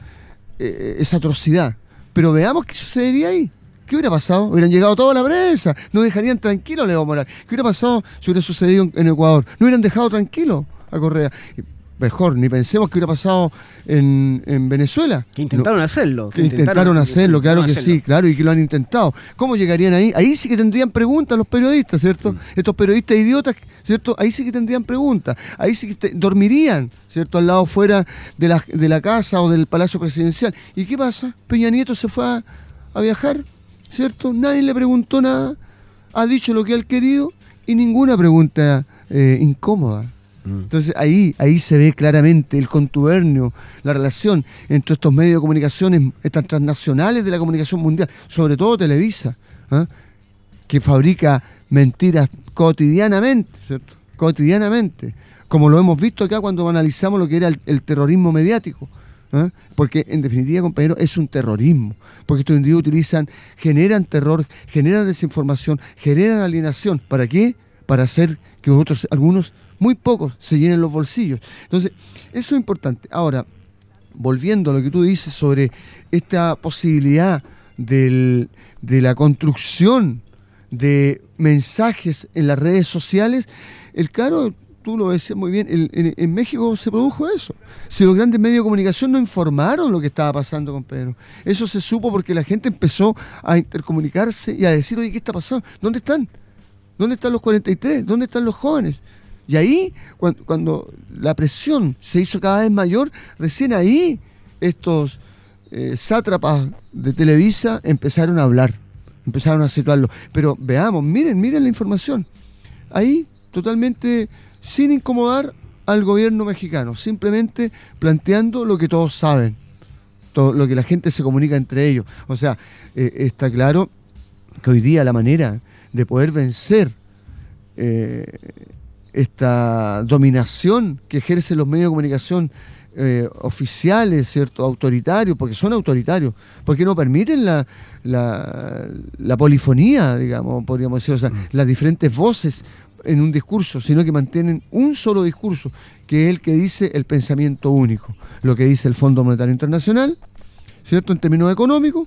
esa atrocidad, pero veamos qué sucedería ahí. ¿Qué hubiera pasado? Hubieran llegado toda la prensa, no dejarían tranquilo a Evo Morales. ¿Qué hubiera pasado si hubiera sucedido en Ecuador? No hubieran dejado tranquilo a Correa. Mejor, ni pensemos que hubiera pasado en, en Venezuela. Que intentaron no, hacerlo. Que, que intentaron, intentaron hacerlo, claro que hacerlo. sí, claro, y que lo han intentado. ¿Cómo llegarían ahí? Ahí sí que tendrían preguntas los periodistas, ¿cierto? Mm. Estos periodistas idiotas, ¿cierto? Ahí sí que tendrían preguntas. Ahí sí que te, dormirían, ¿cierto? Al lado fuera de la, de la casa o del Palacio Presidencial. ¿Y qué pasa? Peña Nieto se fue a, a viajar, ¿cierto? Nadie le preguntó nada, ha dicho lo que ha querido y ninguna pregunta eh, incómoda. Entonces ahí, ahí se ve claramente el contubernio, la relación entre estos medios de comunicación, estas transnacionales de la comunicación mundial, sobre todo Televisa, ¿eh? que fabrica mentiras cotidianamente, ¿cierto? Cotidianamente, como lo hemos visto acá cuando analizamos lo que era el, el terrorismo mediático, ¿eh? porque en definitiva, compañeros, es un terrorismo, porque estos individuos utilizan, generan terror, generan desinformación, generan alienación. ¿Para qué? Para hacer que otros, algunos muy pocos se llenen los bolsillos. Entonces, eso es importante. Ahora, volviendo a lo que tú dices sobre esta posibilidad del, de la construcción de mensajes en las redes sociales, el claro, tú lo decías muy bien, el, en, en México se produjo eso. Si los grandes medios de comunicación no informaron lo que estaba pasando con Pedro, eso se supo porque la gente empezó a intercomunicarse y a decir, oye, ¿qué está pasando? ¿Dónde están? ¿Dónde están los cuarenta y tres? ¿Dónde están los jóvenes? Y ahí, cuando, cuando la presión se hizo cada vez mayor, recién ahí estos eh, sátrapas de Televisa empezaron a hablar, empezaron a situarlo. Pero veamos, miren, miren la información. Ahí, totalmente sin incomodar al gobierno mexicano, simplemente planteando lo que todos saben, todo lo que la gente se comunica entre ellos. O sea, eh, está claro que hoy día la manera de poder vencer eh, esta dominación que ejercen los medios de comunicación eh, oficiales, ¿cierto? Autoritarios, porque son autoritarios, porque no permiten la, la, la polifonía, digamos, podríamos decir, o sea, las diferentes voces en un discurso, sino que mantienen un solo discurso, que es el que dice el pensamiento único, lo que dice el Fondo Monetario Internacional, ¿cierto? En términos económicos,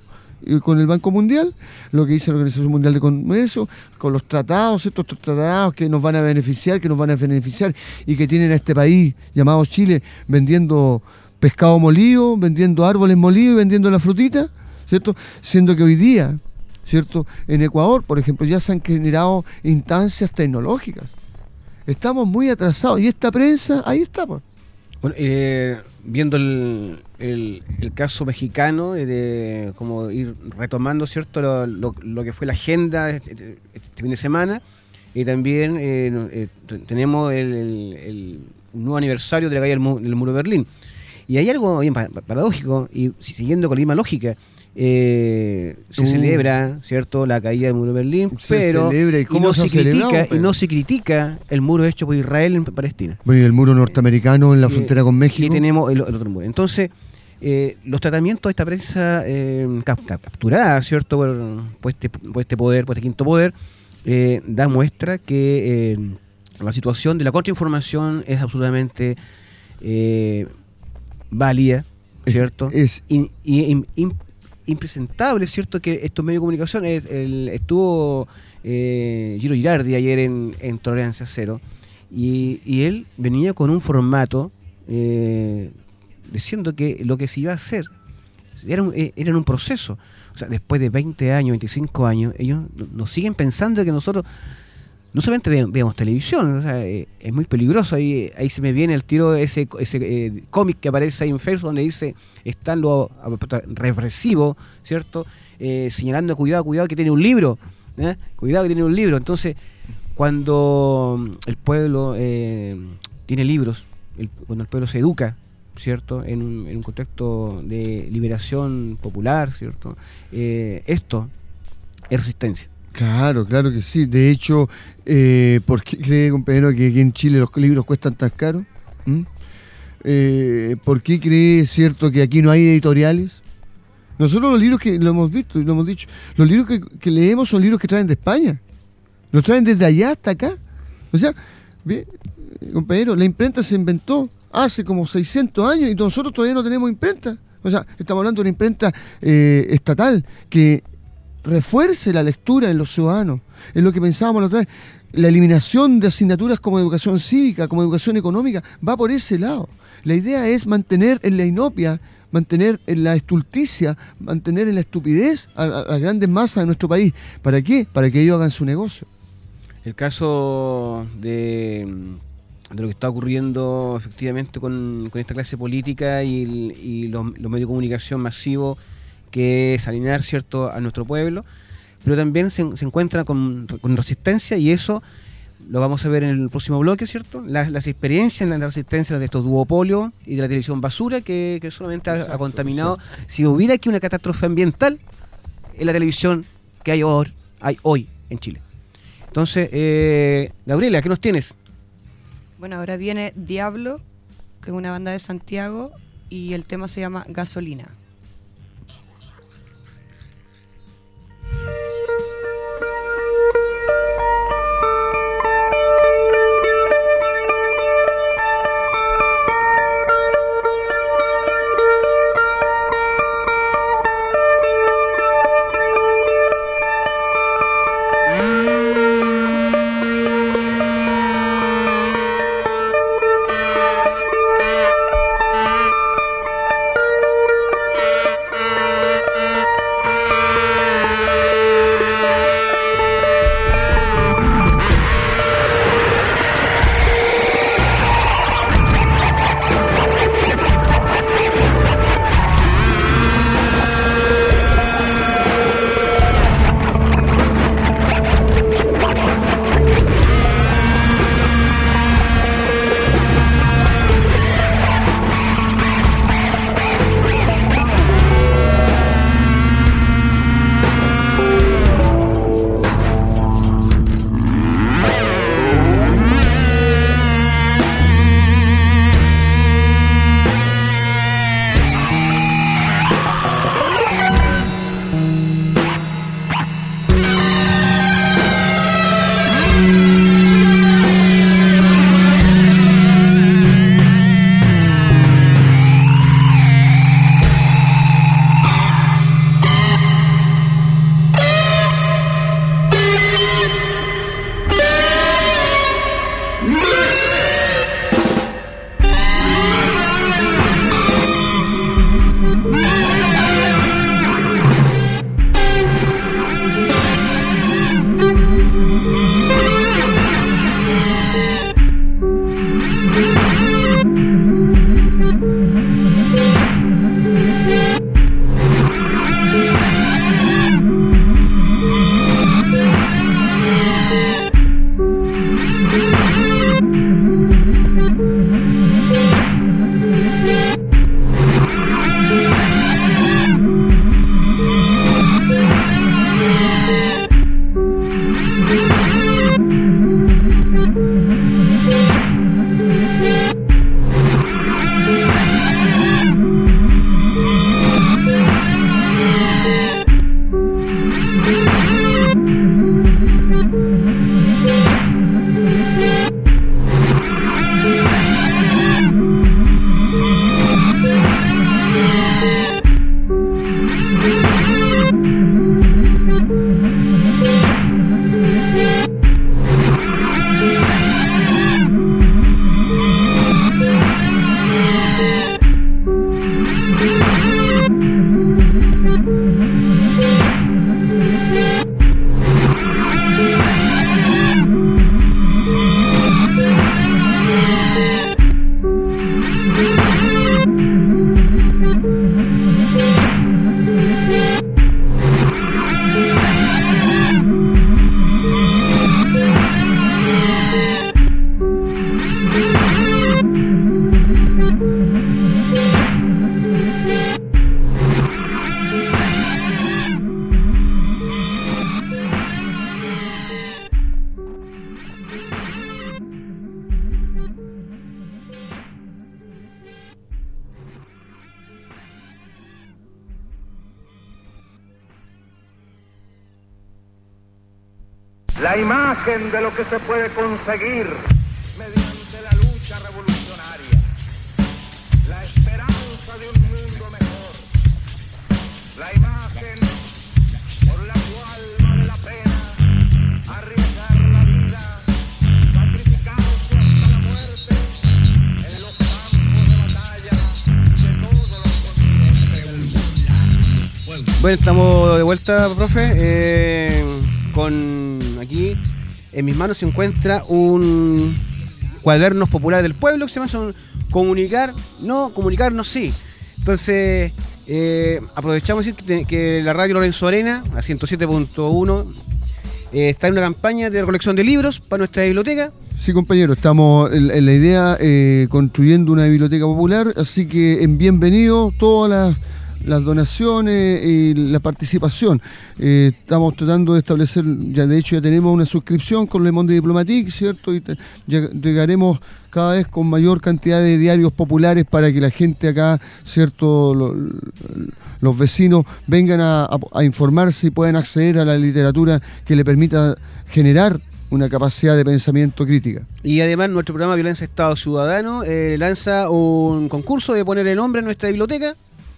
eh, con el Banco Mundial, lo que dice la Organización Mundial de Comercio, con los tratados, estos tratados que nos van a beneficiar, que nos van a beneficiar y que tienen a este país llamado Chile vendiendo pescado molido, vendiendo árboles molidos y vendiendo la frutita, ¿cierto? Siendo que hoy día, ¿cierto? En Ecuador, por ejemplo, ya se han generado instancias tecnológicas. Estamos muy atrasados y esta prensa, ahí está, pues. Bueno, eh, viendo el, el, el caso mexicano, eh, de como ir retomando, ¿cierto?, lo, lo, lo que fue la agenda este, este fin de semana, y también eh, eh, tenemos el, el, el nuevo aniversario de la caída del, mu del muro de Berlín. Y hay algo bien paradójico, y siguiendo con la misma lógica, eh, se uh. celebra, ¿cierto?, la caída del muro de Berlín, se pero celebra, ¿y, cómo y, no se se critica, pero? y no se critica el muro hecho por Israel en Palestina. Bueno, y el muro norteamericano en la eh, frontera con México. Y tenemos el, el otro muro. Entonces, eh, los tratamientos de esta prensa eh, cap, cap, capturada, ¿cierto?, por, por, este, por este poder, por este quinto poder, eh, da muestra que eh, la situación de la contrainformación es absolutamente eh, válida, ¿cierto? Es, y, y, y, y impresentable, ¿cierto?, que estos medios de comunicación, el, el, estuvo eh, Giro Girardi ayer en, en Tolerancia Cero, y, y él venía con un formato eh, diciendo que lo que se iba a hacer era un, era en un proceso. O sea, después de veinte años, veinticinco años, ellos nos siguen pensando que nosotros no solamente ve, veamos televisión, o sea, eh, es muy peligroso. Ahí, ahí se me viene el tiro ese, ese eh, cómic que aparece ahí en Facebook donde dice, están los represivos, ¿cierto? Eh, señalando, cuidado, cuidado que tiene un libro, ¿eh? Cuidado que tiene un libro. Entonces, cuando el pueblo eh, tiene libros, el, cuando el pueblo se educa, ¿cierto?, en un, en un contexto de liberación popular, ¿cierto?, eh, esto es resistencia. Claro, claro que sí. De hecho, eh, ¿por qué cree, compañero, que aquí en Chile los libros cuestan tan caros? ¿Mm? Eh, ¿Por qué cree, cierto, que aquí no hay editoriales? Nosotros los libros que lo hemos visto y lo hemos dicho, los libros que, que leemos son libros que traen de España. Los traen desde allá hasta acá. O sea, ve, compañero, la imprenta se inventó hace como seiscientos años y nosotros todavía no tenemos imprenta. O sea, estamos hablando de una imprenta eh, estatal que refuerce la lectura en los ciudadanos. Es lo que pensábamos la otra vez. La eliminación de asignaturas como educación cívica, como educación económica, va por ese lado. La idea es mantener en la inopia, mantener en la estulticia, mantener en la estupidez a, a, a grandes masas de nuestro país. ¿Para qué? Para que ellos hagan su negocio. El caso de, de lo que está ocurriendo efectivamente con, con esta clase política y, el, y los, los medios de comunicación masivos, que es alinear, ¿cierto?, a nuestro pueblo, pero también se, se encuentra con, con resistencia, y eso lo vamos a ver en el próximo bloque, ¿cierto? Las, las experiencias en la resistencia de estos duopolios y de la televisión basura que, que solamente ha, exacto, ha contaminado. Exacto. Si hubiera aquí una catástrofe ambiental, en la televisión que hay hoy, hay hoy en Chile. Entonces, eh, Gabriela, ¿qué nos tienes? Bueno, ahora viene Diablo, que es una banda de Santiago, y el tema se llama Gasolina. la imagen de lo que se puede conseguir mediante la lucha revolucionaria, la esperanza de un mundo mejor, la imagen por la cual vale la pena arriesgar la vida, sacrificarse hasta la muerte en los campos de batalla de todos los continentes. Bueno, estamos de vuelta, profe. Eh, con aquí en mis manos se encuentra un cuadernos populares del pueblo que se llama son comunicar, no, comunicarnos sí. Entonces, eh, aprovechamos decir que, que la radio Lorenzo Arena, a ciento siete punto uno, eh, está en una campaña de recolección de libros para nuestra biblioteca. Sí, compañero, estamos en, en la idea eh, construyendo una biblioteca popular, así que en bienvenido todas las, las donaciones y la participación. Eh, estamos tratando de establecer, ya de hecho ya tenemos una suscripción con Le Monde Diplomatique, ¿cierto? Y te, ya llegaremos cada vez con mayor cantidad de diarios populares para que la gente acá, ¿cierto? Los, los vecinos vengan a, a, a informarse y puedan acceder a la literatura que le permita generar una capacidad de pensamiento crítica. Y además nuestro programa Violencia Estado Ciudadano eh, lanza un concurso de poner el nombre en nuestra biblioteca.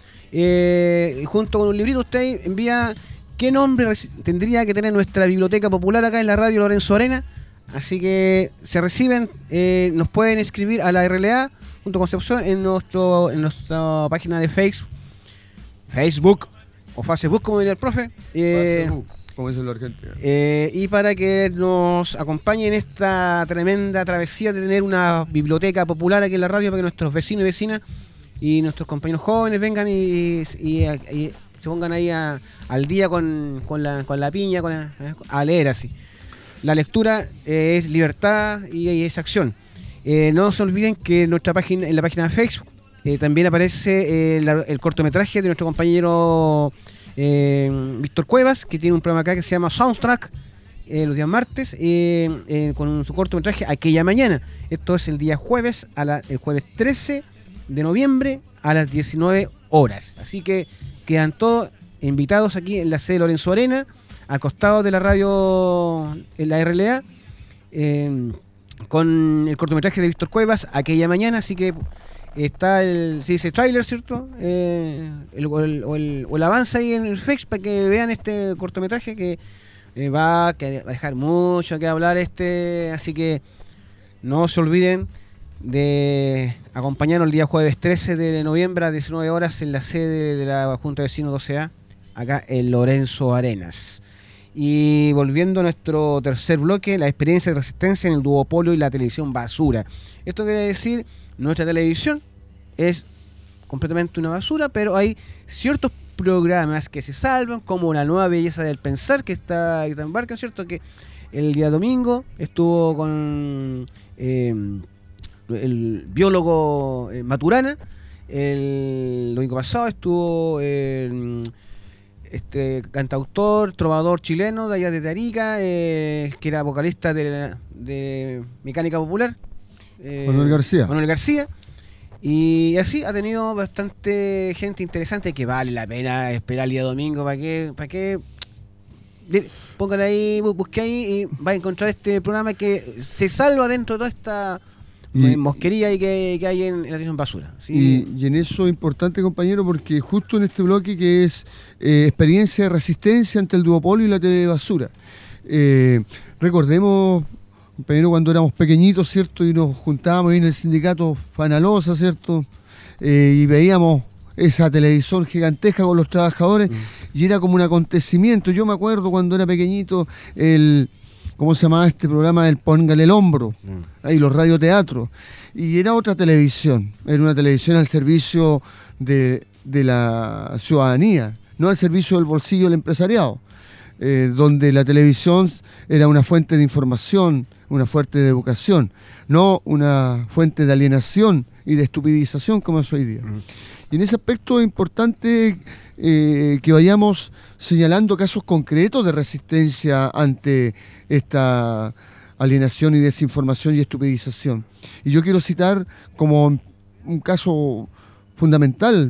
Eh, junto con un librito usted envía qué nombre tendría que tener nuestra biblioteca popular acá en la radio Lorenzo Arena. Así que se reciben, eh, nos pueden escribir a la R L A junto con Concepción en nuestro en nuestra página de Facebook, Facebook o Facebook como diría el profe. Eh, Facebook, como dicen los argentinos. Eh, y para que nos acompañen en esta tremenda travesía de tener una biblioteca popular aquí en la radio para que nuestros vecinos y vecinas y nuestros compañeros jóvenes vengan y, y, y se pongan ahí a, al día con, con, la, con la piña, con la, a leer así. La lectura eh, es libertad y, y es acción. Eh, no se olviden que en nuestra página, en la página de Facebook eh, también aparece eh, la, el cortometraje de nuestro compañero eh, Víctor Cuevas, que tiene un programa acá que se llama Soundtrack eh, los días martes eh, eh, con su cortometraje Aquella Mañana. Esto es el día jueves, a la, el jueves trece de noviembre a las diecinueve horas. Así que quedan todos invitados aquí en la sede de Lorenzo Arena, al costado de la radio en la R L A, eh, con el cortometraje de Víctor Cuevas Aquella Mañana. Así que está el, se dice trailer, ¿cierto? Eh, el, o, el, o, el, o el avance ahí en el Facebook para que vean este cortometraje que eh, va, que va a dejar mucho que hablar este, así que no se olviden de acompañarnos el día jueves trece de noviembre a diecinueve horas en la sede de la Junta de Vecinos doce A, acá en Lorenzo Arenas. Y volviendo a nuestro tercer bloque, la experiencia de resistencia en el duopolio y la televisión basura. Esto quiere decir, nuestra televisión es completamente una basura, pero hay ciertos programas que se salvan, como La Nueva Belleza del Pensar, que está, que está en Barca, ¿cierto? Que el día domingo estuvo con eh, el biólogo eh, Maturana. El domingo pasado estuvo eh, este cantautor, trovador chileno de allá de Arica, eh, que era vocalista de, de Mecánica Popular, eh, Manuel García. Manuel García. Y así ha tenido bastante gente interesante que vale la pena esperar el día domingo para que, para que de, póngale ahí, busque ahí y va a encontrar este programa que se salva dentro de toda esta y, mosquería y que, que hay en, en la televisión basura. ¿Sí? Y, y en eso es importante, compañero, porque justo en este bloque que es eh, experiencia de resistencia ante el duopolio y la telebasura. Eh, recordemos, compañero, cuando éramos pequeñitos, ¿cierto? Y nos juntábamos ahí en el sindicato Fanalosa, ¿cierto? Eh, y veíamos esa televisión gigantesca con los trabajadores, mm. y era como un acontecimiento. Yo me acuerdo cuando era pequeñito, el... ¿cómo se llamaba este programa? El Póngale el Hombro, mm. ahí los radioteatros. Y era otra televisión, era una televisión al servicio de, de la ciudadanía, no al servicio del bolsillo del empresariado, eh, donde la televisión era una fuente de información, una fuente de educación, no una fuente de alienación y de estupidización como es hoy día. Mm. Y en ese aspecto es importante eh, que vayamos señalando casos concretos de resistencia ante esta alienación y desinformación y estupidización. Y yo quiero citar como un caso fundamental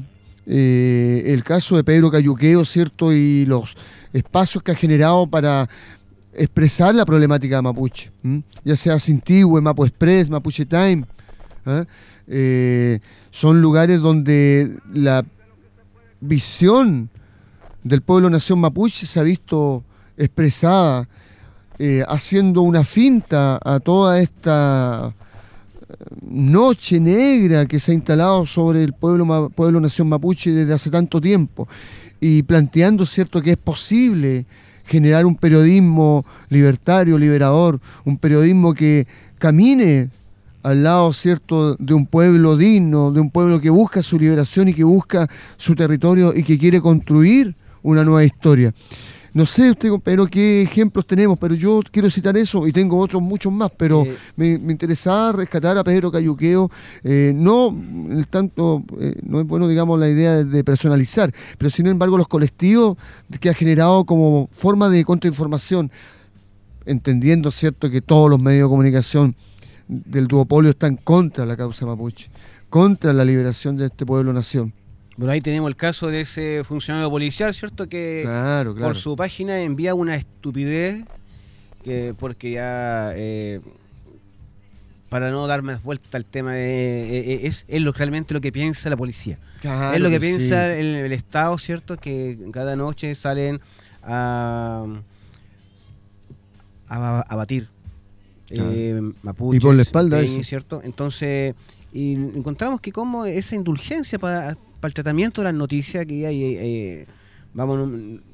eh, el caso de Pedro Cayuqueo, ¿cierto? Y los espacios que ha generado para expresar la problemática mapuche, ¿m? ya sea Cintihue, Mapu Express, Mapuche Time. ¿eh? Eh, son lugares donde la visión del pueblo nación mapuche se ha visto expresada, eh, haciendo una finta a toda esta noche negra que se ha instalado sobre el pueblo, pueblo nación mapuche desde hace tanto tiempo, y planteando, cierto, que es posible generar un periodismo libertario, liberador, un periodismo que camine al lado, cierto, de un pueblo digno, de un pueblo que busca su liberación y que busca su territorio y que quiere construir una nueva historia. No sé usted, compañero, qué ejemplos tenemos, pero yo quiero citar eso y tengo otros muchos más, pero eh, me, me interesaba rescatar a Pedro Cayuqueo. Eh, no el tanto, eh, no es bueno, digamos, la idea de, de personalizar, pero sin embargo los colectivos que ha generado como forma de contrainformación, entendiendo, cierto, que todos los medios de comunicación del duopolio están contra la causa mapuche, contra la liberación de este pueblo-nación. Bueno, ahí tenemos el caso de ese funcionario policial, ¿cierto? Que claro, claro. por su página envía una estupidez, que porque ya, eh, para no dar más vuelta al tema, de, eh, es, es lo, realmente lo que piensa la policía. Claro es lo que, que piensa sí. el, el Estado, ¿cierto? Que cada noche salen a, a, a batir Claro. eh, mapuches, y por la espalda peñas, eso. ¿cierto? Entonces, y encontramos que como esa indulgencia para para el tratamiento de las noticias que hay, eh, vamos,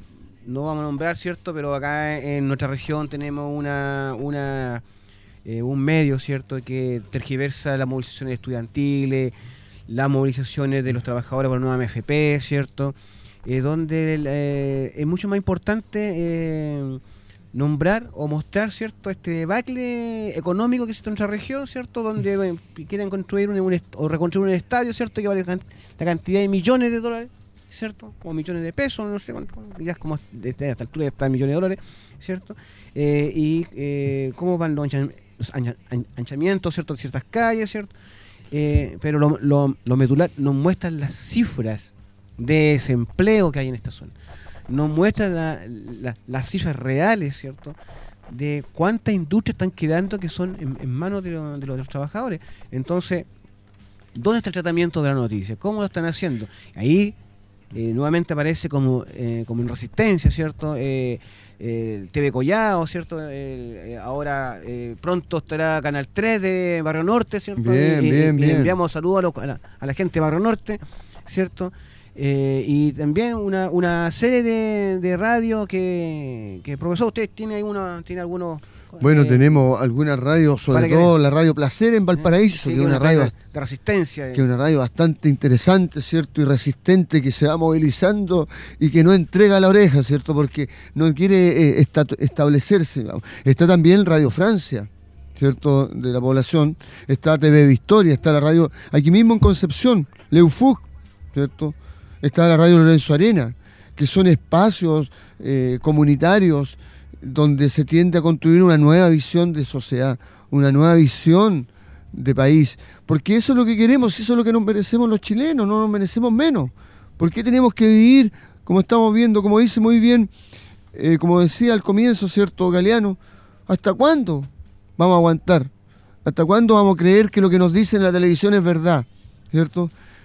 no vamos a nombrar, ¿cierto? Pero acá en nuestra región tenemos una, una eh, un medio, ¿cierto? Que tergiversa las movilizaciones estudiantiles, las movilizaciones de los trabajadores por la nueva M F P, ¿cierto? Eh, donde eh, es mucho más importante eh, nombrar o mostrar, ¿cierto?, este debacle económico que existe en nuestra región, ¿cierto?, donde bueno, quieren construir un, un o reconstruir un estadio, ¿cierto?, que vale la cantidad de millones de dólares, ¿cierto?, como millones de pesos, no sé cuánto, ya es como desde a esta altura ya está en millones de dólares, ¿cierto?, eh, y eh, cómo van los, anchan, los anchamientos, ¿cierto?, de ciertas calles, ¿cierto?, eh, pero lo, lo, lo medular nos muestran las cifras de desempleo que hay en esta zona. Nos muestra la, la, las cifras reales, ¿cierto?, de cuántas industrias están quedando que son en, en manos de, lo, de, los, de los trabajadores. Entonces, ¿dónde está el tratamiento de la noticia? ¿Cómo lo están haciendo? Ahí eh, nuevamente aparece como, eh, como en resistencia, ¿cierto? Eh, eh, T V Collao, ¿cierto? Eh, eh, ahora eh, pronto estará Canal tres de Barrio Norte, ¿cierto? Bien, y, bien, y, bien. Le enviamos saludos a, los, a, la, a la gente de Barrio Norte, ¿cierto? Eh, y también una, una serie de, de radio que, que profesor, ¿usted tiene alguna, tiene algunos? Bueno, eh, tenemos algunas radios, sobre todo la Radio Placer en Valparaíso, sí, que es una radio de, de resistencia. que es una radio bastante interesante, ¿cierto? Y resistente, que se va movilizando y que no entrega la oreja, ¿cierto? Porque no quiere eh, esta, establecerse. Digamos. Está también Radio Francia, ¿cierto? De la población. Está T V Victoria, está la radio, aquí mismo en Concepción, Leufuc, ¿cierto? Está la radio Lorenzo Arena, que son espacios eh, comunitarios donde se tiende a construir una nueva visión de sociedad, una nueva visión de país. Porque eso es lo que queremos, eso es lo que nos merecemos los chilenos, no nos merecemos menos. ¿Por qué tenemos que vivir como estamos viendo, como dice muy bien, eh, como decía al comienzo, ¿cierto, Galeano? ¿Hasta cuándo vamos a aguantar? ¿Hasta cuándo vamos a creer que lo que nos dicen en la televisión es verdad? ¿Cierto?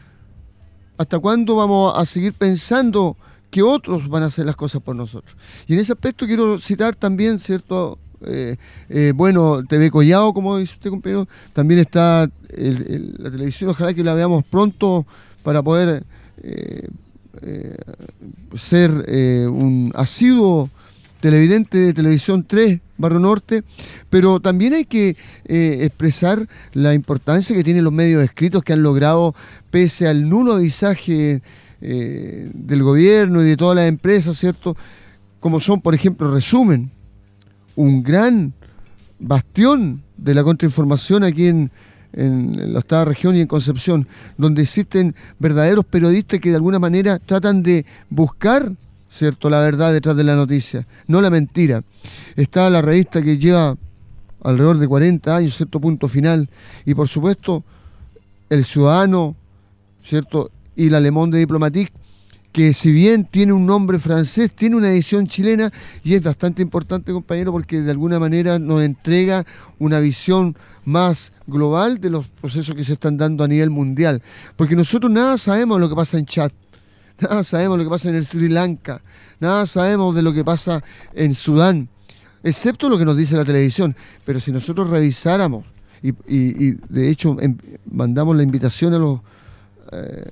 ¿Hasta cuándo vamos a seguir pensando que otros van a hacer las cosas por nosotros? Y en ese aspecto quiero citar también, ¿cierto? Eh, eh, bueno, T V Collao, como dice usted, compañero, también está el, el, la televisión, ojalá que la veamos pronto para poder eh, eh, ser eh, un asiduo televidente de Televisión tres, Barrio Norte, pero también hay que eh, expresar la importancia que tienen los medios escritos que han logrado, pese al nulo avisaje eh, del gobierno y de todas las empresas, ¿cierto? Como son, por ejemplo, Resumen, un gran bastión de la contrainformación aquí en, en la octava región y en Concepción, donde existen verdaderos periodistas que de alguna manera tratan de buscar, ¿cierto?, la verdad detrás de la noticia, no la mentira. Está la revista que lleva alrededor de cuarenta años, ¿cierto?, Punto Final, y por supuesto El Ciudadano, ¿cierto?, y la Le Monde Diplomatique, que si bien tiene un nombre francés, tiene una edición chilena y es bastante importante, compañero, porque de alguna manera nos entrega una visión más global de los procesos que se están dando a nivel mundial. Porque nosotros nada sabemos de lo que pasa en Chad, nada sabemos de lo que pasa en el Sri Lanka, nada sabemos de lo que pasa en Sudán, excepto lo que nos dice la televisión. Pero si nosotros revisáramos, y, y, y de hecho en, mandamos la invitación a los... Eh,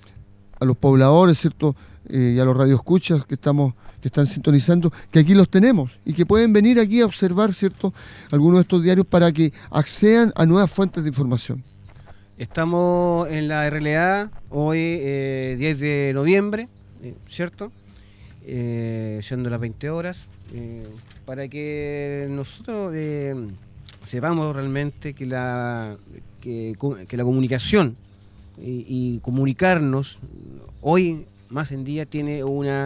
a los pobladores, ¿cierto? Eh, y a los radioescuchas que estamos, que están sintonizando, que aquí los tenemos y que pueden venir aquí a observar, ¿cierto?, algunos de estos diarios para que accedan a nuevas fuentes de información. Estamos en la R L A hoy, eh, diez de noviembre, eh, ¿cierto? Eh, siendo las veinte horas, eh, para que nosotros eh, sepamos realmente que la, que, que la comunicación y, y comunicarnos hoy más en día tiene una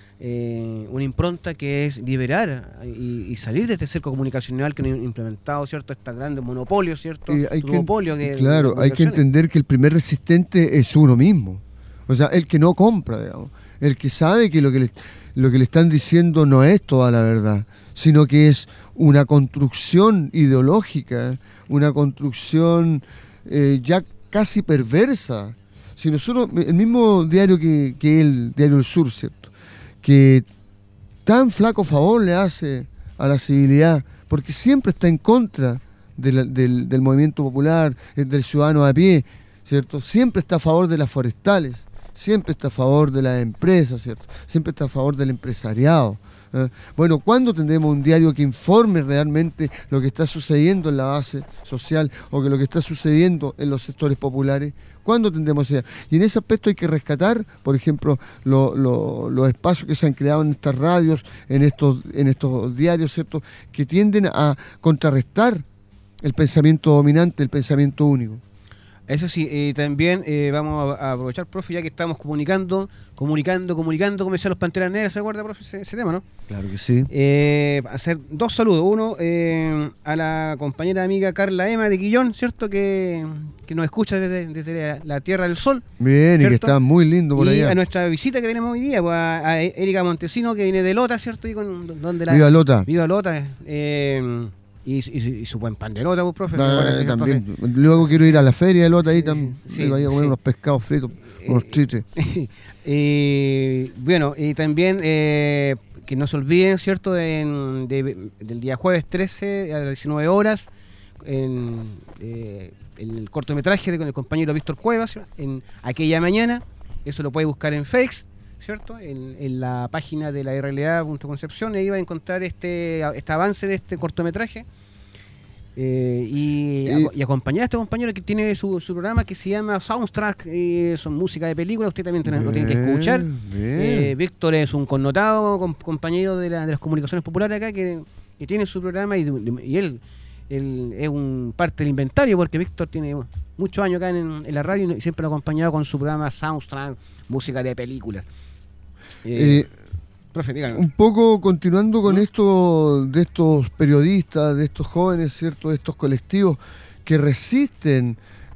eh, una impronta que es liberar y, y salir de este cerco comunicacional que han implementado, ¿cierto?, este gran monopolio, ¿cierto? Eh, hay monopolio que, que, claro, hay que entender que el primer resistente es uno mismo, o sea, el que no compra, digamos, el que sabe que lo que le, lo que le están diciendo no es toda la verdad, sino que es una construcción ideológica, una construcción eh, ya casi perversa. Si nosotros, el mismo diario que, que el diario El Sur, ¿cierto?, que tan flaco favor le hace a la civilidad, porque siempre está en contra de la, del, del movimiento popular, del ciudadano a pie, ¿cierto? Siempre está a favor de las forestales, siempre está a favor de las empresas, ¿cierto? Siempre está a favor del empresariado. ¿eh? Bueno, ¿cuándo tendremos un diario que informe realmente lo que está sucediendo en la base social o que lo que está sucediendo en los sectores populares? ¿Cuándo tendremos ese? Y en ese aspecto hay que rescatar, por ejemplo, lo, lo, los espacios que se han creado en estas radios, en estos, en estos diarios, ¿cierto?, que tienden a contrarrestar el pensamiento dominante, el pensamiento único. Eso sí, eh, también eh, vamos a aprovechar, profe, ya que estamos comunicando, comunicando, comunicando, como decían los Panteras Negras, ¿se acuerda, profe, ese, ese tema, no? Claro que sí. Eh, hacer dos saludos. Uno eh, a la compañera amiga Carla Ema de Quillón, ¿cierto?, que, que nos escucha desde, desde la, la Tierra del Sol. Bien, ¿cierto? Y que está muy lindo por y allá. a nuestra visita que tenemos hoy día, pues, a, a Erika Montesino, que viene de Lota, ¿cierto? Y con, donde la, Viva Lota. Viva Lota. Eh, Y, y, y su buen pan de lota, pues, profe. No, eh, también. Entonces, luego quiero ir a la feria de Lota, ahí también. Sí, voy a comer sí. unos pescados fritos, unos chiches. Eh, bueno, y también eh, que no se olviden, ¿cierto?, de, de, del día jueves trece a las diecinueve horas, en eh, el cortometraje de, con el compañero Víctor Cuevas, en Aquella Mañana. Eso lo puede buscar en Fakes, ¿cierto?, en, en la página de la R L A punto Concepción, y ahí va a encontrar este, este avance de este cortometraje. Eh, y, Eh, y acompañar a este compañero que tiene su, su programa que se llama Soundtrack, eh, son música de película, usted también tiene, lo tiene que escuchar. Eh, Víctor es un connotado com, compañero de, la, de las comunicaciones populares acá que, que tiene su programa y, y él, él es un parte del inventario, porque Víctor tiene muchos años acá en, en la radio y siempre lo ha acompañado con su programa Soundtrack, música de película. Eh, Eh, profe, dígame. Un poco continuando con esto de estos periodistas, de estos jóvenes, ¿cierto?, de estos colectivos que resisten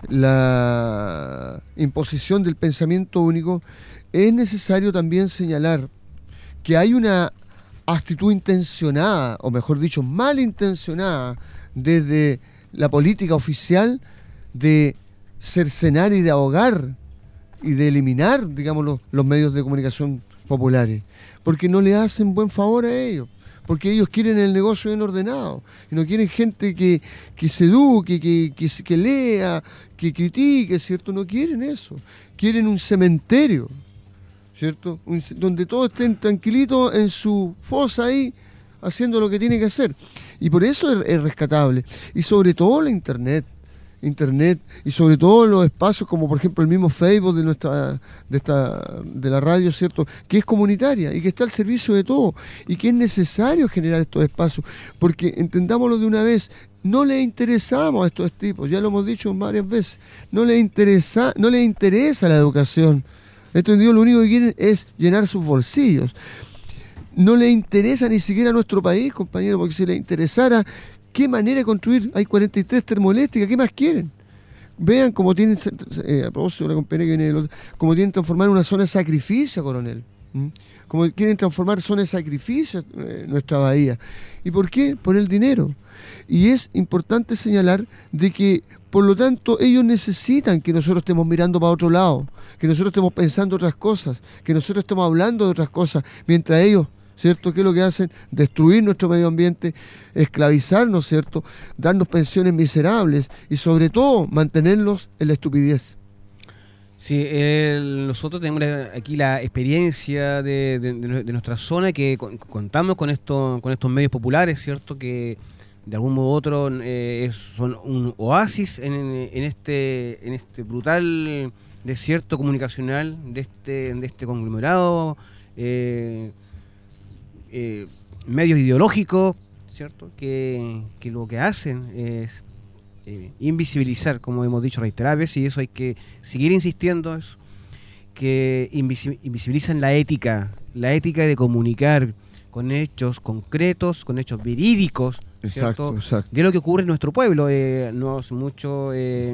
la imposición del pensamiento único, es necesario también señalar que hay una actitud intencionada, o mejor dicho, malintencionada, desde la política oficial de cercenar y de ahogar y de eliminar, digamos, los, los medios de comunicación populares, porque no le hacen buen favor a ellos, porque ellos quieren el negocio bien ordenado, y no quieren gente que, que se eduque, que, que, que lea, que critique, ¿cierto? No quieren eso, quieren un cementerio, ¿cierto? Un, donde todos estén tranquilitos en su fosa ahí, haciendo lo que tienen que hacer, y por eso es, es rescatable, y sobre todo la internet, internet y sobre todo los espacios como por ejemplo el mismo Facebook de nuestra de esta de la radio, ¿cierto?, que es comunitaria y que está al servicio de todo y que es necesario generar estos espacios, porque entendámoslo de una vez, no les interesamos a estos tipos, ya lo hemos dicho varias veces, no les interesa, no les interesa la educación. Estos individuos lo único que quieren es llenar sus bolsillos. No les interesa ni siquiera nuestro país, compañero, porque si les interesara, ¿qué manera de construir? Hay cuarenta y tres termoeléctricas, ¿qué más quieren? Vean cómo tienen, eh, a propósito de la compañera que viene del otro, cómo quieren transformar una zona de sacrificio, coronel. ¿Mm? Como quieren transformar zona de sacrificio eh, nuestra bahía. ¿Y por qué? Por el dinero. Y es importante señalar de que, por lo tanto, ellos necesitan que nosotros estemos mirando para otro lado, que nosotros estemos pensando otras cosas, que nosotros estemos hablando de otras cosas, mientras ellos, ¿cierto? ¿Qué es lo que hacen? Destruir nuestro medio ambiente, esclavizarnos, ¿cierto? Darnos pensiones miserables y sobre todo mantenerlos en la estupidez. Sí, el, nosotros tenemos la, aquí la experiencia de, de, de, de nuestra zona, que con, contamos con, esto, con estos medios populares, ¿cierto? Que de algún modo u otro eh, son un oasis en, en, este, en este brutal desierto comunicacional de este, de este conglomerado. Eh, Eh, medios ideológicos, ¿cierto? Que, que lo que hacen es eh, invisibilizar, como hemos dicho reiteradas veces, y eso hay que seguir insistiendo, es que invisi- invisibilizan la ética, la ética de comunicar con hechos concretos, con hechos verídicos, ¿cierto? Exacto, exacto. De lo que ocurre en nuestro pueblo. Eh, no hace mucho eh,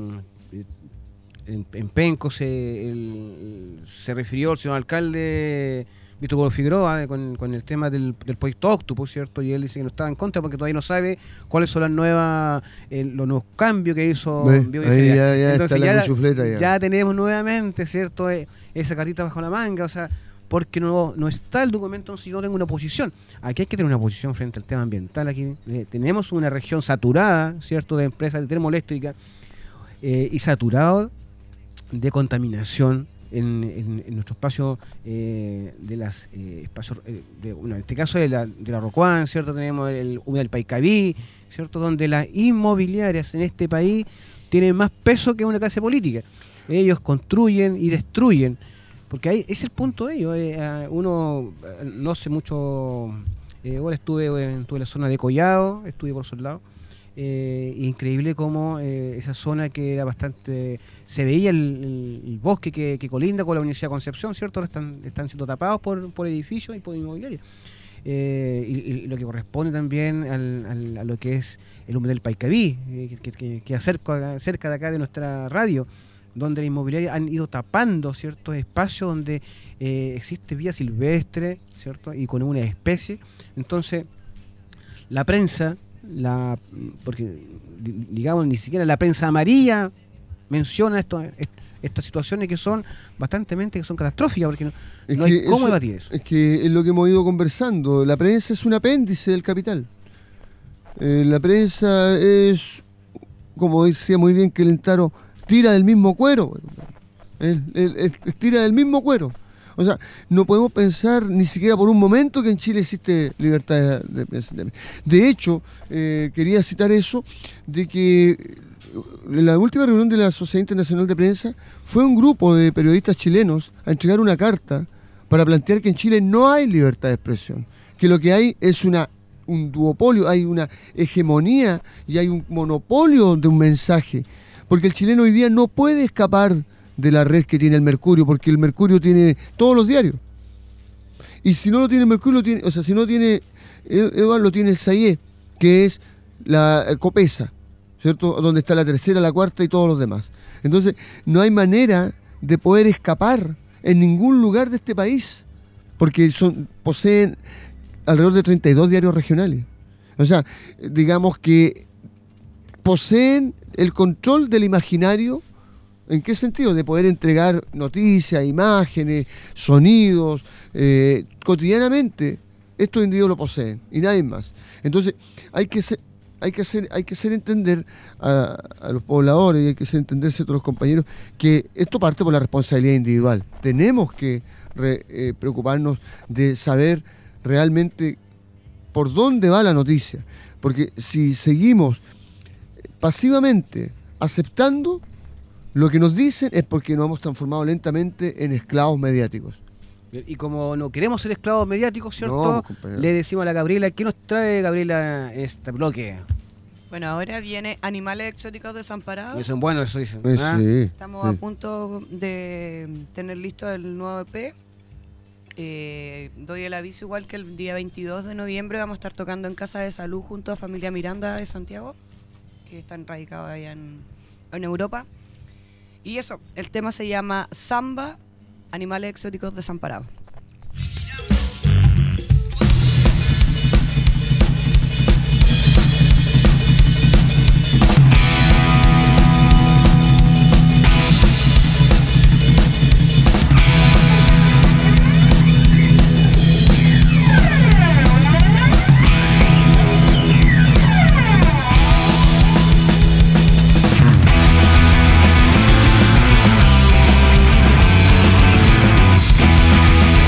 en, en Penco se, el, se refirió el señor alcalde Víctor Hugo Figueroa eh, con, con el tema del, del proyecto Octopus, ¿cierto? Y él dice que no estaba en contra porque todavía no sabe cuáles son las nuevas eh, los nuevos cambios que hizo Ve, Biovigilia. ahí ya, ya Entonces está la ya, cuchufleta ya. ya tenemos nuevamente, ¿cierto? Eh, esa carita bajo la manga, o sea, porque no, no está el documento si no tengo una posición. Aquí hay que tener una posición frente al tema ambiental. Aquí eh, tenemos una región saturada, ¿cierto?, de empresas de termoeléctrica eh, y saturado de contaminación en, en, en nuestro espacio eh, de las eh, espacios, eh, de, bueno, en este caso de la, de la Rocuán, ¿cierto? Tenemos el Humedal del Paicaví, ¿cierto? Donde las inmobiliarias en este país tienen más peso que una clase política. Ellos construyen y destruyen, porque ahí es el punto de ellos. Eh, uno no hace mucho, eh, ahora estuve, estuve en la zona de Collado, estuve por esos lados. Eh, increíble cómo eh, esa zona que era bastante, se veía el, el, el bosque que, que colinda con la Universidad de Concepción, ¿cierto? Ahora están, están siendo tapados por, por edificios y por inmobiliarias. Eh, y, y lo que corresponde también al, al, a lo que es el Humedal del Paicaví, eh, que, que, que cerca, cerca de acá de nuestra radio, donde las inmobiliarias han ido tapando ciertos espacios donde eh, existe vía silvestre, ¿cierto? Y con una especie. Entonces, la prensa, la porque digamos ni siquiera la prensa amarilla menciona esto, est, estas situaciones que son bastante que son catastróficas, porque no, no hay cómo eso, debatir eso. Es que es lo que hemos ido conversando. La prensa es un apéndice del capital. Eh, la prensa es, como decía muy bien Kelentaro, tira del mismo cuero. El, el, el, el, tira del mismo cuero. O sea, no podemos pensar ni siquiera por un momento que en Chile existe libertad de prensa. De hecho, eh, quería citar eso, de que en la última reunión de la Sociedad Internacional de Prensa fue un grupo de periodistas chilenos a entregar una carta para plantear que en Chile no hay libertad de expresión, que lo que hay es una un duopolio, hay una hegemonía y hay un monopolio de un mensaje, porque el chileno hoy día no puede escapar de la red que tiene el Mercurio, porque el Mercurio tiene todos los diarios. Y si no lo tiene el Mercurio, lo tiene, o sea, si no tiene Eduardo, lo tiene el SAIE, que es la Copesa, ¿cierto? Donde está la tercera, la cuarta y todos los demás. Entonces, no hay manera de poder escapar en ningún lugar de este país, porque son poseen alrededor de treinta y dos diarios regionales. O sea, digamos que poseen el control del imaginario. ¿En qué sentido? De poder entregar noticias, imágenes, sonidos, eh, cotidianamente. Estos individuos lo poseen y nadie más. Entonces, hay que ser, hay que hacer, hay que hacer entender a, a los pobladores y hay que hacer entenderse a todos los compañeros que esto parte por la responsabilidad individual. Tenemos que re, eh, preocuparnos de saber realmente por dónde va la noticia. Porque si seguimos pasivamente aceptando lo que nos dicen, es porque nos hemos transformado lentamente en esclavos mediáticos. Y como no queremos ser esclavos mediáticos, ¿cierto? No, le decimos a la Gabriela, ¿qué nos trae Gabriela en este bloque? Bueno, ahora viene Animales Exóticos Desamparados. Eso es bueno, eso dicen. Eh, ¿Ah? sí, Estamos sí. a punto de tener listo el nuevo E P. Eh, doy el aviso igual que el día veintidós de noviembre vamos a estar tocando en Casa de Salud junto a Familia Miranda de Santiago, que están radicados allá en, en Europa. Y eso, el tema se llama Samba, Animales Exóticos Desamparados. We'll be right back.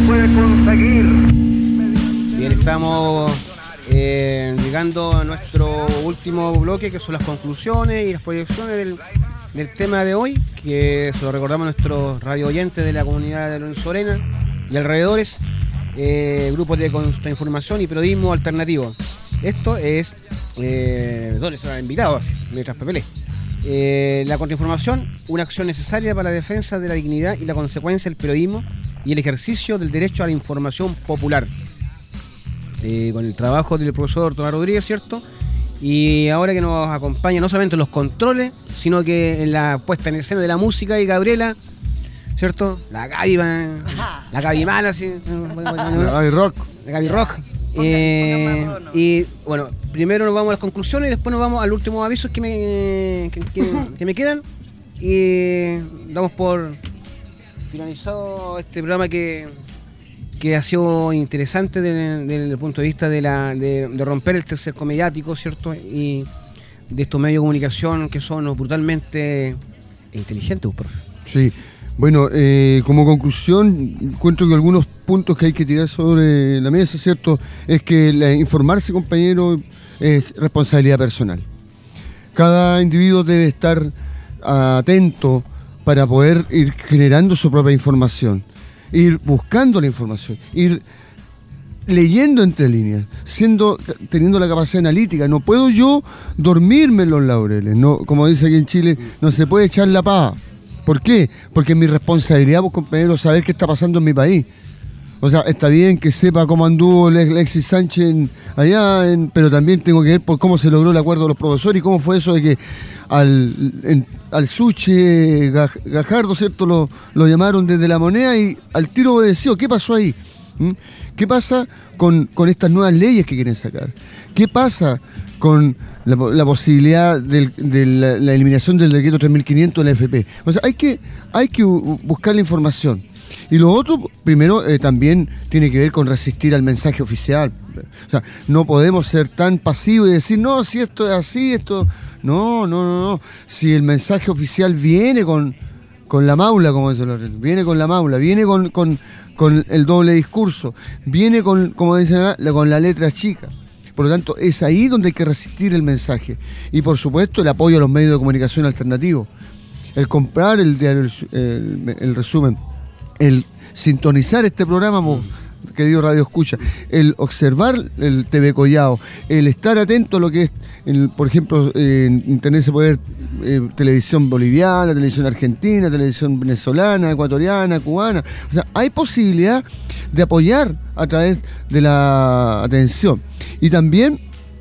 puede conseguir. Bien, estamos eh, llegando a nuestro último bloque, que son las conclusiones y las proyecciones del, del tema de hoy, que se lo recordamos a nuestros radio oyentes de la comunidad de Lorenzo Arena y alrededores, eh, grupos de contrainformación y periodismo alternativo. Esto es, eh, ¿dónde se han invitado? Mientras Pepele. Eh, la contrainformación, una acción necesaria para la defensa de la dignidad y la consecuencia del periodismo y el ejercicio del derecho a la información popular. Eh, con el trabajo del profesor Tomás Rodríguez, ¿cierto? Y ahora que nos acompaña no solamente en los controles, sino que en la puesta en escena de la música y Gabriela, ¿cierto? La Gaby, la Gaby mala, sí. La Gaby Rock. La Gaby Rock. Eh, y bueno, primero nos vamos a las conclusiones y después nos vamos al último aviso que me, que, que, que me quedan. Y damos por finalizado este programa que, que ha sido interesante desde, desde el punto de vista de, la, de, de romper el cerco mediático, ¿cierto? Y de estos medios de comunicación que son brutalmente inteligentes, profe. Sí. Bueno, eh, como conclusión, encuentro que algunos puntos que hay que tirar sobre la mesa, ¿cierto? Es que la, informarse, compañero, es responsabilidad personal. Cada individuo debe estar atento para poder ir generando su propia información, ir buscando la información, ir leyendo entre líneas, siendo, teniendo la capacidad analítica. No puedo yo dormirme en los laureles, no, como dice aquí en Chile, no se puede echar la pava. ¿Por qué? Porque es mi responsabilidad, pues, compañeros, saber qué está pasando en mi país. O sea, está bien que sepa cómo anduvo Alexis Sánchez en, allá, en, pero también tengo que ver por cómo se logró el acuerdo de los profesores y cómo fue eso de que al, en, al Suche Gajardo, ¿cierto? Lo, lo llamaron desde La Moneda y al tiro obedeció. ¿Qué pasó ahí? ¿Mm? ¿Qué pasa con, con estas nuevas leyes que quieren sacar? ¿Qué pasa con la, la posibilidad del, de la, la eliminación del decreto tres mil quinientos de la F P? O sea, hay que, hay que buscar la información. Y lo otro, primero, eh, también tiene que ver con resistir al mensaje oficial. O sea, no podemos ser tan pasivos y decir, no, si esto es así, esto... No, no, no, no. Si el mensaje oficial viene con, con la maula, como dice Lorenzo, viene con la maula, viene con, con, con el doble discurso, viene con, como dicen acá, con la letra chica. Por lo tanto, es ahí donde hay que resistir el mensaje. Y por supuesto, el apoyo a los medios de comunicación alternativos. El comprar el diario, el, el, el resumen, el sintonizar este programa, querido Radio Escucha, el observar el T V Collao, el estar atento a lo que es, el, por ejemplo, eh, en Internet se puede ver eh, televisión boliviana, televisión argentina, televisión venezolana, ecuatoriana, cubana. O sea, hay posibilidad de apoyar a través de la atención. Y también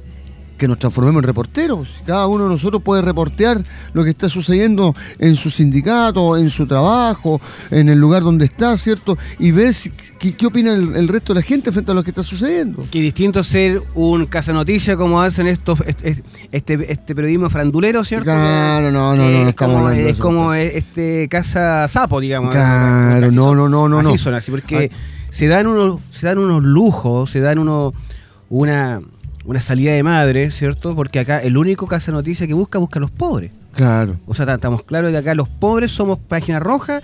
que nos transformemos en reporteros. Cada uno de nosotros puede reportear lo que está sucediendo en su sindicato, en su trabajo, en el lugar donde está, ¿cierto? Y ver si, qué, qué opina el, el resto de la gente frente a lo que está sucediendo. Qué distinto ser un cazanoticia como hacen estos este, este, este periodismo frandulero, ¿cierto? Claro, no, no, no, no estamos como, hablando de es eso. como este caza sapo, digamos. Claro, así no, son, no, no, no. Así no. son, así, porque Ay. se dan unos, se dan unos lujos, se dan unos, una... una salida de madre, ¿cierto? Porque acá el único caza noticia que busca, busca a los pobres. Claro. O sea, estamos claros de que acá los pobres somos página roja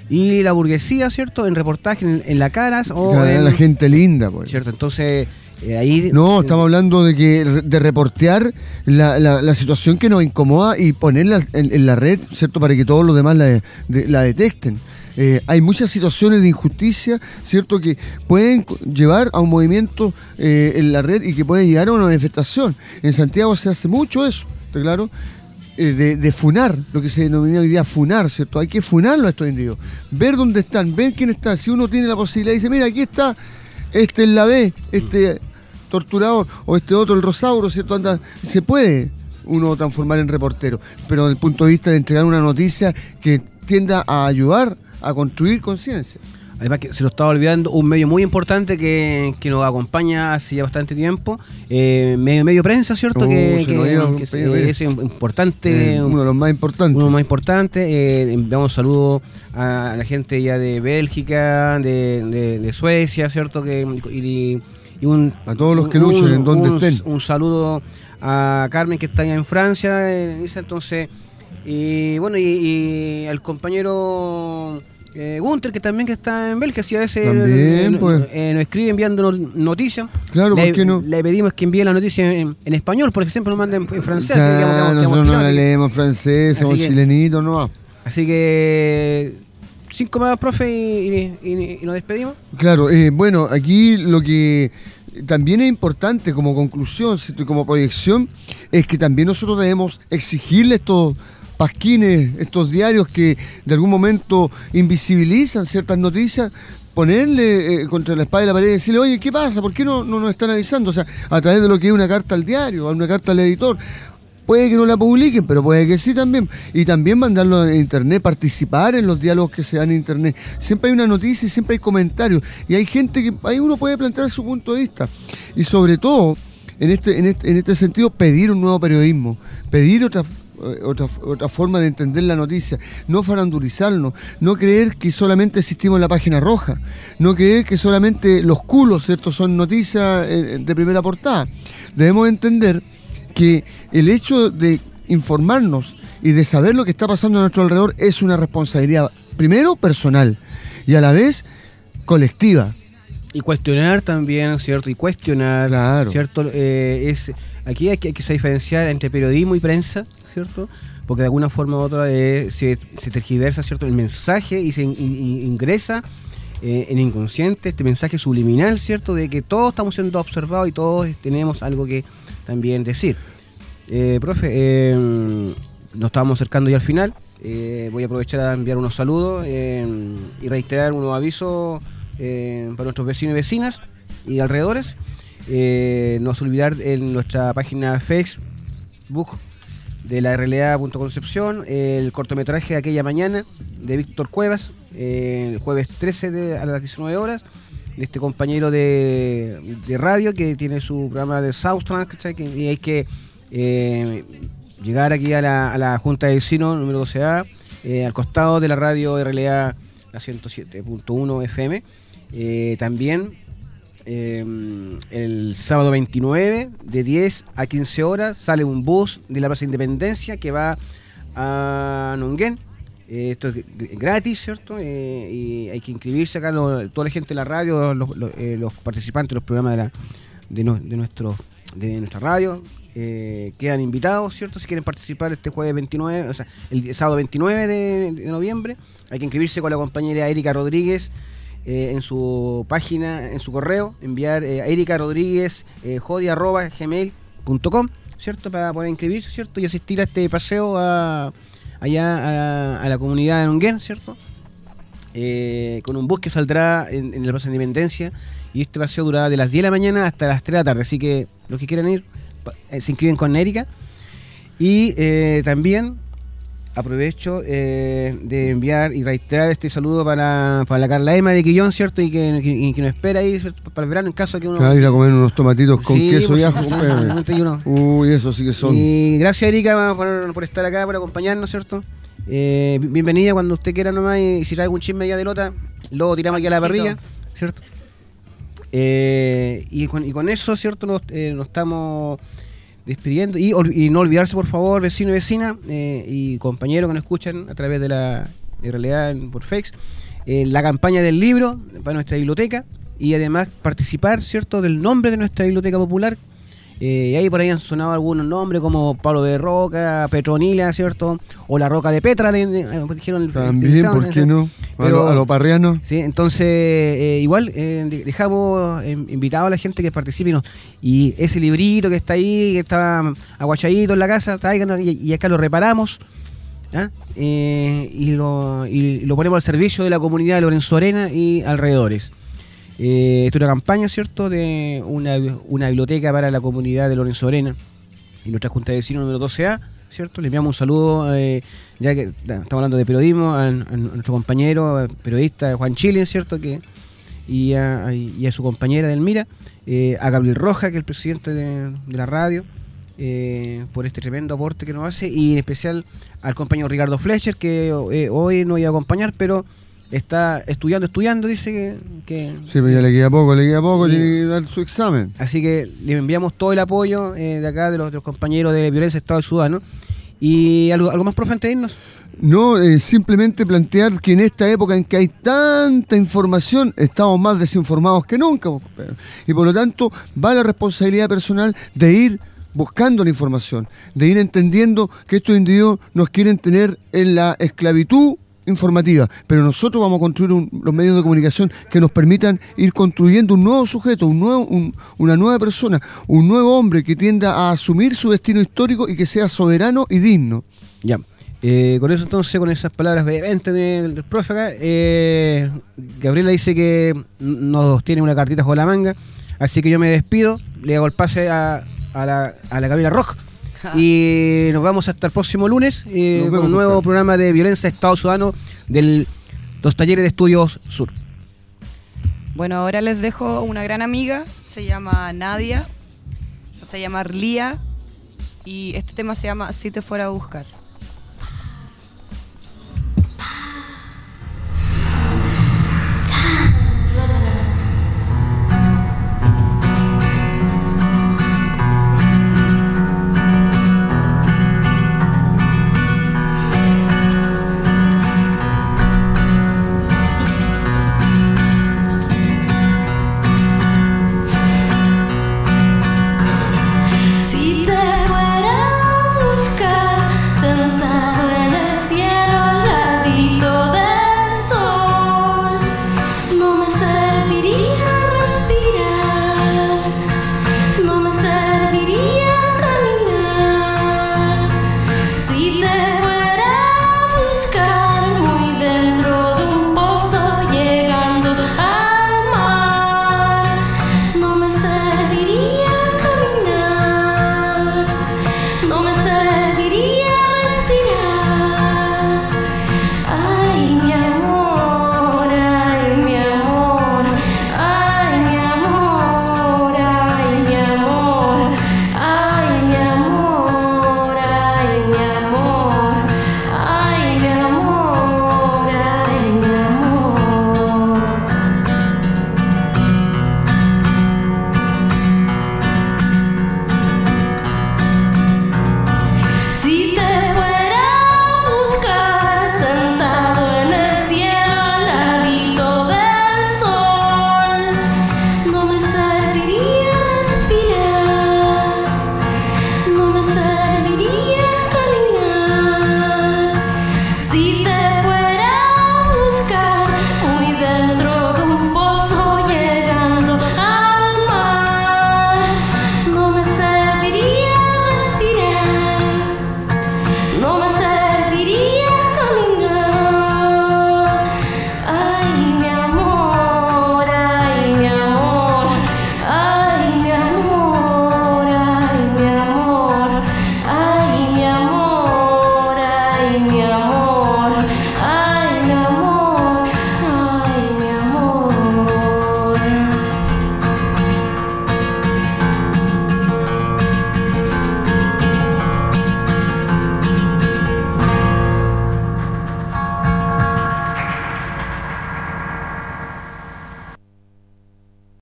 y la burguesía, ¿cierto? En reportaje, en, en la caras o Claro, en... la gente linda, pues. ¿Cierto? Entonces, eh, ahí... No, estamos hablando de que de reportear la, la, la situación que nos incomoda y ponerla en, en la red, ¿cierto? Para que todos los demás la, de, la detecten. Eh, hay muchas situaciones de injusticia, ¿cierto?, que pueden llevar a un movimiento eh, en la red y que pueden llegar a una manifestación. En Santiago se hace mucho eso, ¿está claro? Eh, de, de funar, lo que se denomina hoy día funar, ¿cierto? Hay que funarlo a estos individuos, ver dónde están, ver quién está. Si uno tiene la posibilidad y dice, mira, aquí está, este es la B, este torturador, o este otro, el Rosauro, ¿cierto? Anda, se puede uno transformar en reportero, pero desde el punto de vista de entregar una noticia que tienda a ayudar a construir conciencia. Además que se lo estaba olvidando un medio muy importante que, que nos acompaña hace ya bastante tiempo, eh, medio medio prensa, ¿cierto? Oh, que se lo que, digo, que es, compañero, es importante, Eh, uno de los más importantes. uno de los más importantes. Eh, enviamos saludos a la gente ya de Bélgica, de, de, de Suecia, ¿cierto? Que y, y un, a todos los que luchan un, en donde un, estén. Un saludo a Carmen, que está allá en Francia, eh, dice entonces. Y bueno, y, y al compañero eh, Gunter, que también que está en Bélgica, si a veces También, eh, pues. eh, nos escribe enviándonos noticias. Claro, le, ¿por qué no? Le pedimos que envíe la noticia en, en español, porque siempre nos mandan en francés. Claro, digamos, digamos, digamos, nosotros no la digamos, leemos francés, somos Así que- chilenitos, no. Así que cinco más, profe, y, y- y- y nos despedimos. Claro, eh, bueno, aquí lo que también es importante como conclusión, ¿cierto? Y como proyección, es que también nosotros debemos exigirle estos pasquines, estos diarios que de algún momento invisibilizan ciertas noticias, ponerle eh, contra la espada y la pared y decirle, oye, ¿qué pasa? ¿Por qué no, no nos están avisando? O sea, a través de lo que es una carta al diario, una carta al editor. Puede que no la publiquen, pero puede que sí también. Y también mandarlo en internet, participar en los diálogos que se dan en internet. Siempre hay una noticia y siempre hay comentarios. Y hay gente que ahí uno puede plantear su punto de vista. Y sobre todo, en este, en este, en este sentido, pedir un nuevo periodismo. Pedir otra, eh, otra, otra forma de entender la noticia. No farandulizarnos. No creer que solamente existimos en la página roja. No creer que solamente los culos, ¿cierto?, son noticias eh, de primera portada. Debemos entender que el hecho de informarnos y de saber lo que está pasando a nuestro alrededor es una responsabilidad, primero personal y a la vez colectiva. Y cuestionar también, ¿cierto? Y cuestionar, Claro. ¿cierto? Eh, es, aquí hay que, hay que diferenciar entre periodismo y prensa, ¿cierto? Porque de alguna forma u otra eh, se, se tergiversa, ¿cierto?, el mensaje y se in- in- ingresa eh, en el inconsciente este mensaje subliminal, ¿cierto?, de que todos estamos siendo observados y todos tenemos algo que también decir. Eh, profe, eh, nos estábamos acercando ya al final. Eh, voy a aprovechar a enviar unos saludos eh, y reiterar unos avisos eh, para nuestros vecinos y vecinas y alrededores. Eh, no se olvidar en nuestra página Facebook de la R L A punto Concepción el cortometraje de Aquella Mañana de Víctor Cuevas, eh, el jueves trece de, a las diecinueve horas, de este compañero de, de radio que tiene su programa de Soundtrack, ¿cachai? Que- y hay que eh, llegar aquí a la, a la Junta de Vecinos número doce A, eh, al costado de la radio R L A, la ciento siete punto uno F M. Eh, también eh, el sábado veintinueve de diez a quince horas sale un bus de la Plaza Independencia que va a Nonguén. Eh, esto es g- gratis, ¿cierto? Eh, y hay que inscribirse acá, lo- toda la gente de la radio, los, los, eh, los participantes de los programas de, la, de, no- de, nuestro, de nuestra radio, eh, quedan invitados, ¿cierto? Si quieren participar este jueves veintinueve, o sea, el sábado veintinueve de, de noviembre, hay que inscribirse con la compañera Erika Rodríguez eh, en su página, en su correo, enviar eh, a Erika Rodríguez eh, jodi arroba gmail punto com, ¿cierto? Para poder inscribirse, ¿cierto? Y asistir a este paseo a allá a, a la comunidad de Nonguén, ¿cierto? Eh, con un bus que saldrá en, en la Plaza de Independencia, y este paseo durará de las diez de la mañana hasta las tres de la tarde, así que los que quieran ir pa- eh, se inscriben con Erika. Y eh, también aprovecho eh, de enviar y reiterar este saludo para, para la Carla Ema de Quillón, ¿cierto? Y que, que, y que nos espera ahí, ¿cierto?, para el verano, en caso de que uno... Ah, ir a comer unos tomatitos con Sí, queso pues, y ajo, sí, compadre. realmente hay uno. Uy, eso sí que son. Y gracias, Erika, por, por estar acá, por acompañarnos, ¿cierto? Eh, bienvenida cuando usted quiera nomás, y si trae algún chisme ya de lota, lo tiramos aquí a la parrilla, ¿cierto? Eh, y, con, y con eso, ¿cierto? Nos, eh, nos estamos despidiendo. Y, ol- y no olvidarse, por favor, vecino y vecina eh, y compañeros que nos escuchan a través de la de realidad en- por Fakes, eh, la campaña del libro para nuestra biblioteca, y además participar, ¿cierto?, del nombre de nuestra biblioteca popular. Eh, y ahí por ahí han sonado algunos nombres como Pablo de Roca, Petronila, ¿cierto? O la Roca de Petra, le, le- dijeron. También, ¿por qué no? A Pero- lo, a lo parriano. Sí, entonces eh, igual eh, de- dejamos eh, invitado a la gente que participe y, nos- y ese librito que está ahí, que está aguachadito en la casa, tráiganlo y, y acá lo reparamos, ¿ah? Eh, y, lo, y lo ponemos al servicio de la comunidad de Lorenzo Arena y alrededores. Eh, esta es una campaña, ¿cierto?, de una, una biblioteca para la comunidad de Lorenzo Arena y nuestra Junta de Vecinos número doce A, ¿cierto? Le enviamos un saludo, eh, ya que da, estamos hablando de periodismo, a, a nuestro compañero eh, periodista Juan Chile, ¿cierto?, que y a, y a su compañera Delmira, eh, a Gabriel Roja, que es el presidente de, de la radio, eh, por este tremendo aporte que nos hace, y en especial al compañero Ricardo Fletcher, que eh, hoy no iba a acompañar, pero está estudiando, estudiando, dice que... que Sí, pero ya le queda poco, le queda poco, Y- tiene que dar su examen. Así que le enviamos todo el apoyo eh, de acá, de los, de los compañeros de Violencia Estado Ciudadano. ¿Y algo, algo más, profe, antes de irnos? no eh, simplemente plantear que en esta época en que hay tanta información, estamos más desinformados que nunca. Y por lo tanto, va la responsabilidad personal de ir buscando la información, de ir entendiendo que estos individuos nos quieren tener en la esclavitud informativa, pero nosotros vamos a construir un, los medios de comunicación que nos permitan ir construyendo un nuevo sujeto, un nuevo, un, una nueva persona, un nuevo hombre que tienda a asumir su destino histórico y que sea soberano y digno. Ya, eh, con eso entonces, con esas palabras vehementes del, del profe acá, eh, Gabriela dice que nos tiene una cartita bajo la manga, así que yo me despido, le hago el pase a, a la, a la Gabriela Rock. Y nos vamos hasta el próximo lunes eh, con un nuevo compadre. programa de violencia Estado Ciudadano de los talleres de estudios Sur. Bueno, ahora les dejo una gran amiga, se llama Nadia, se llama Arlía, y este tema se llama Si te fuera a buscar.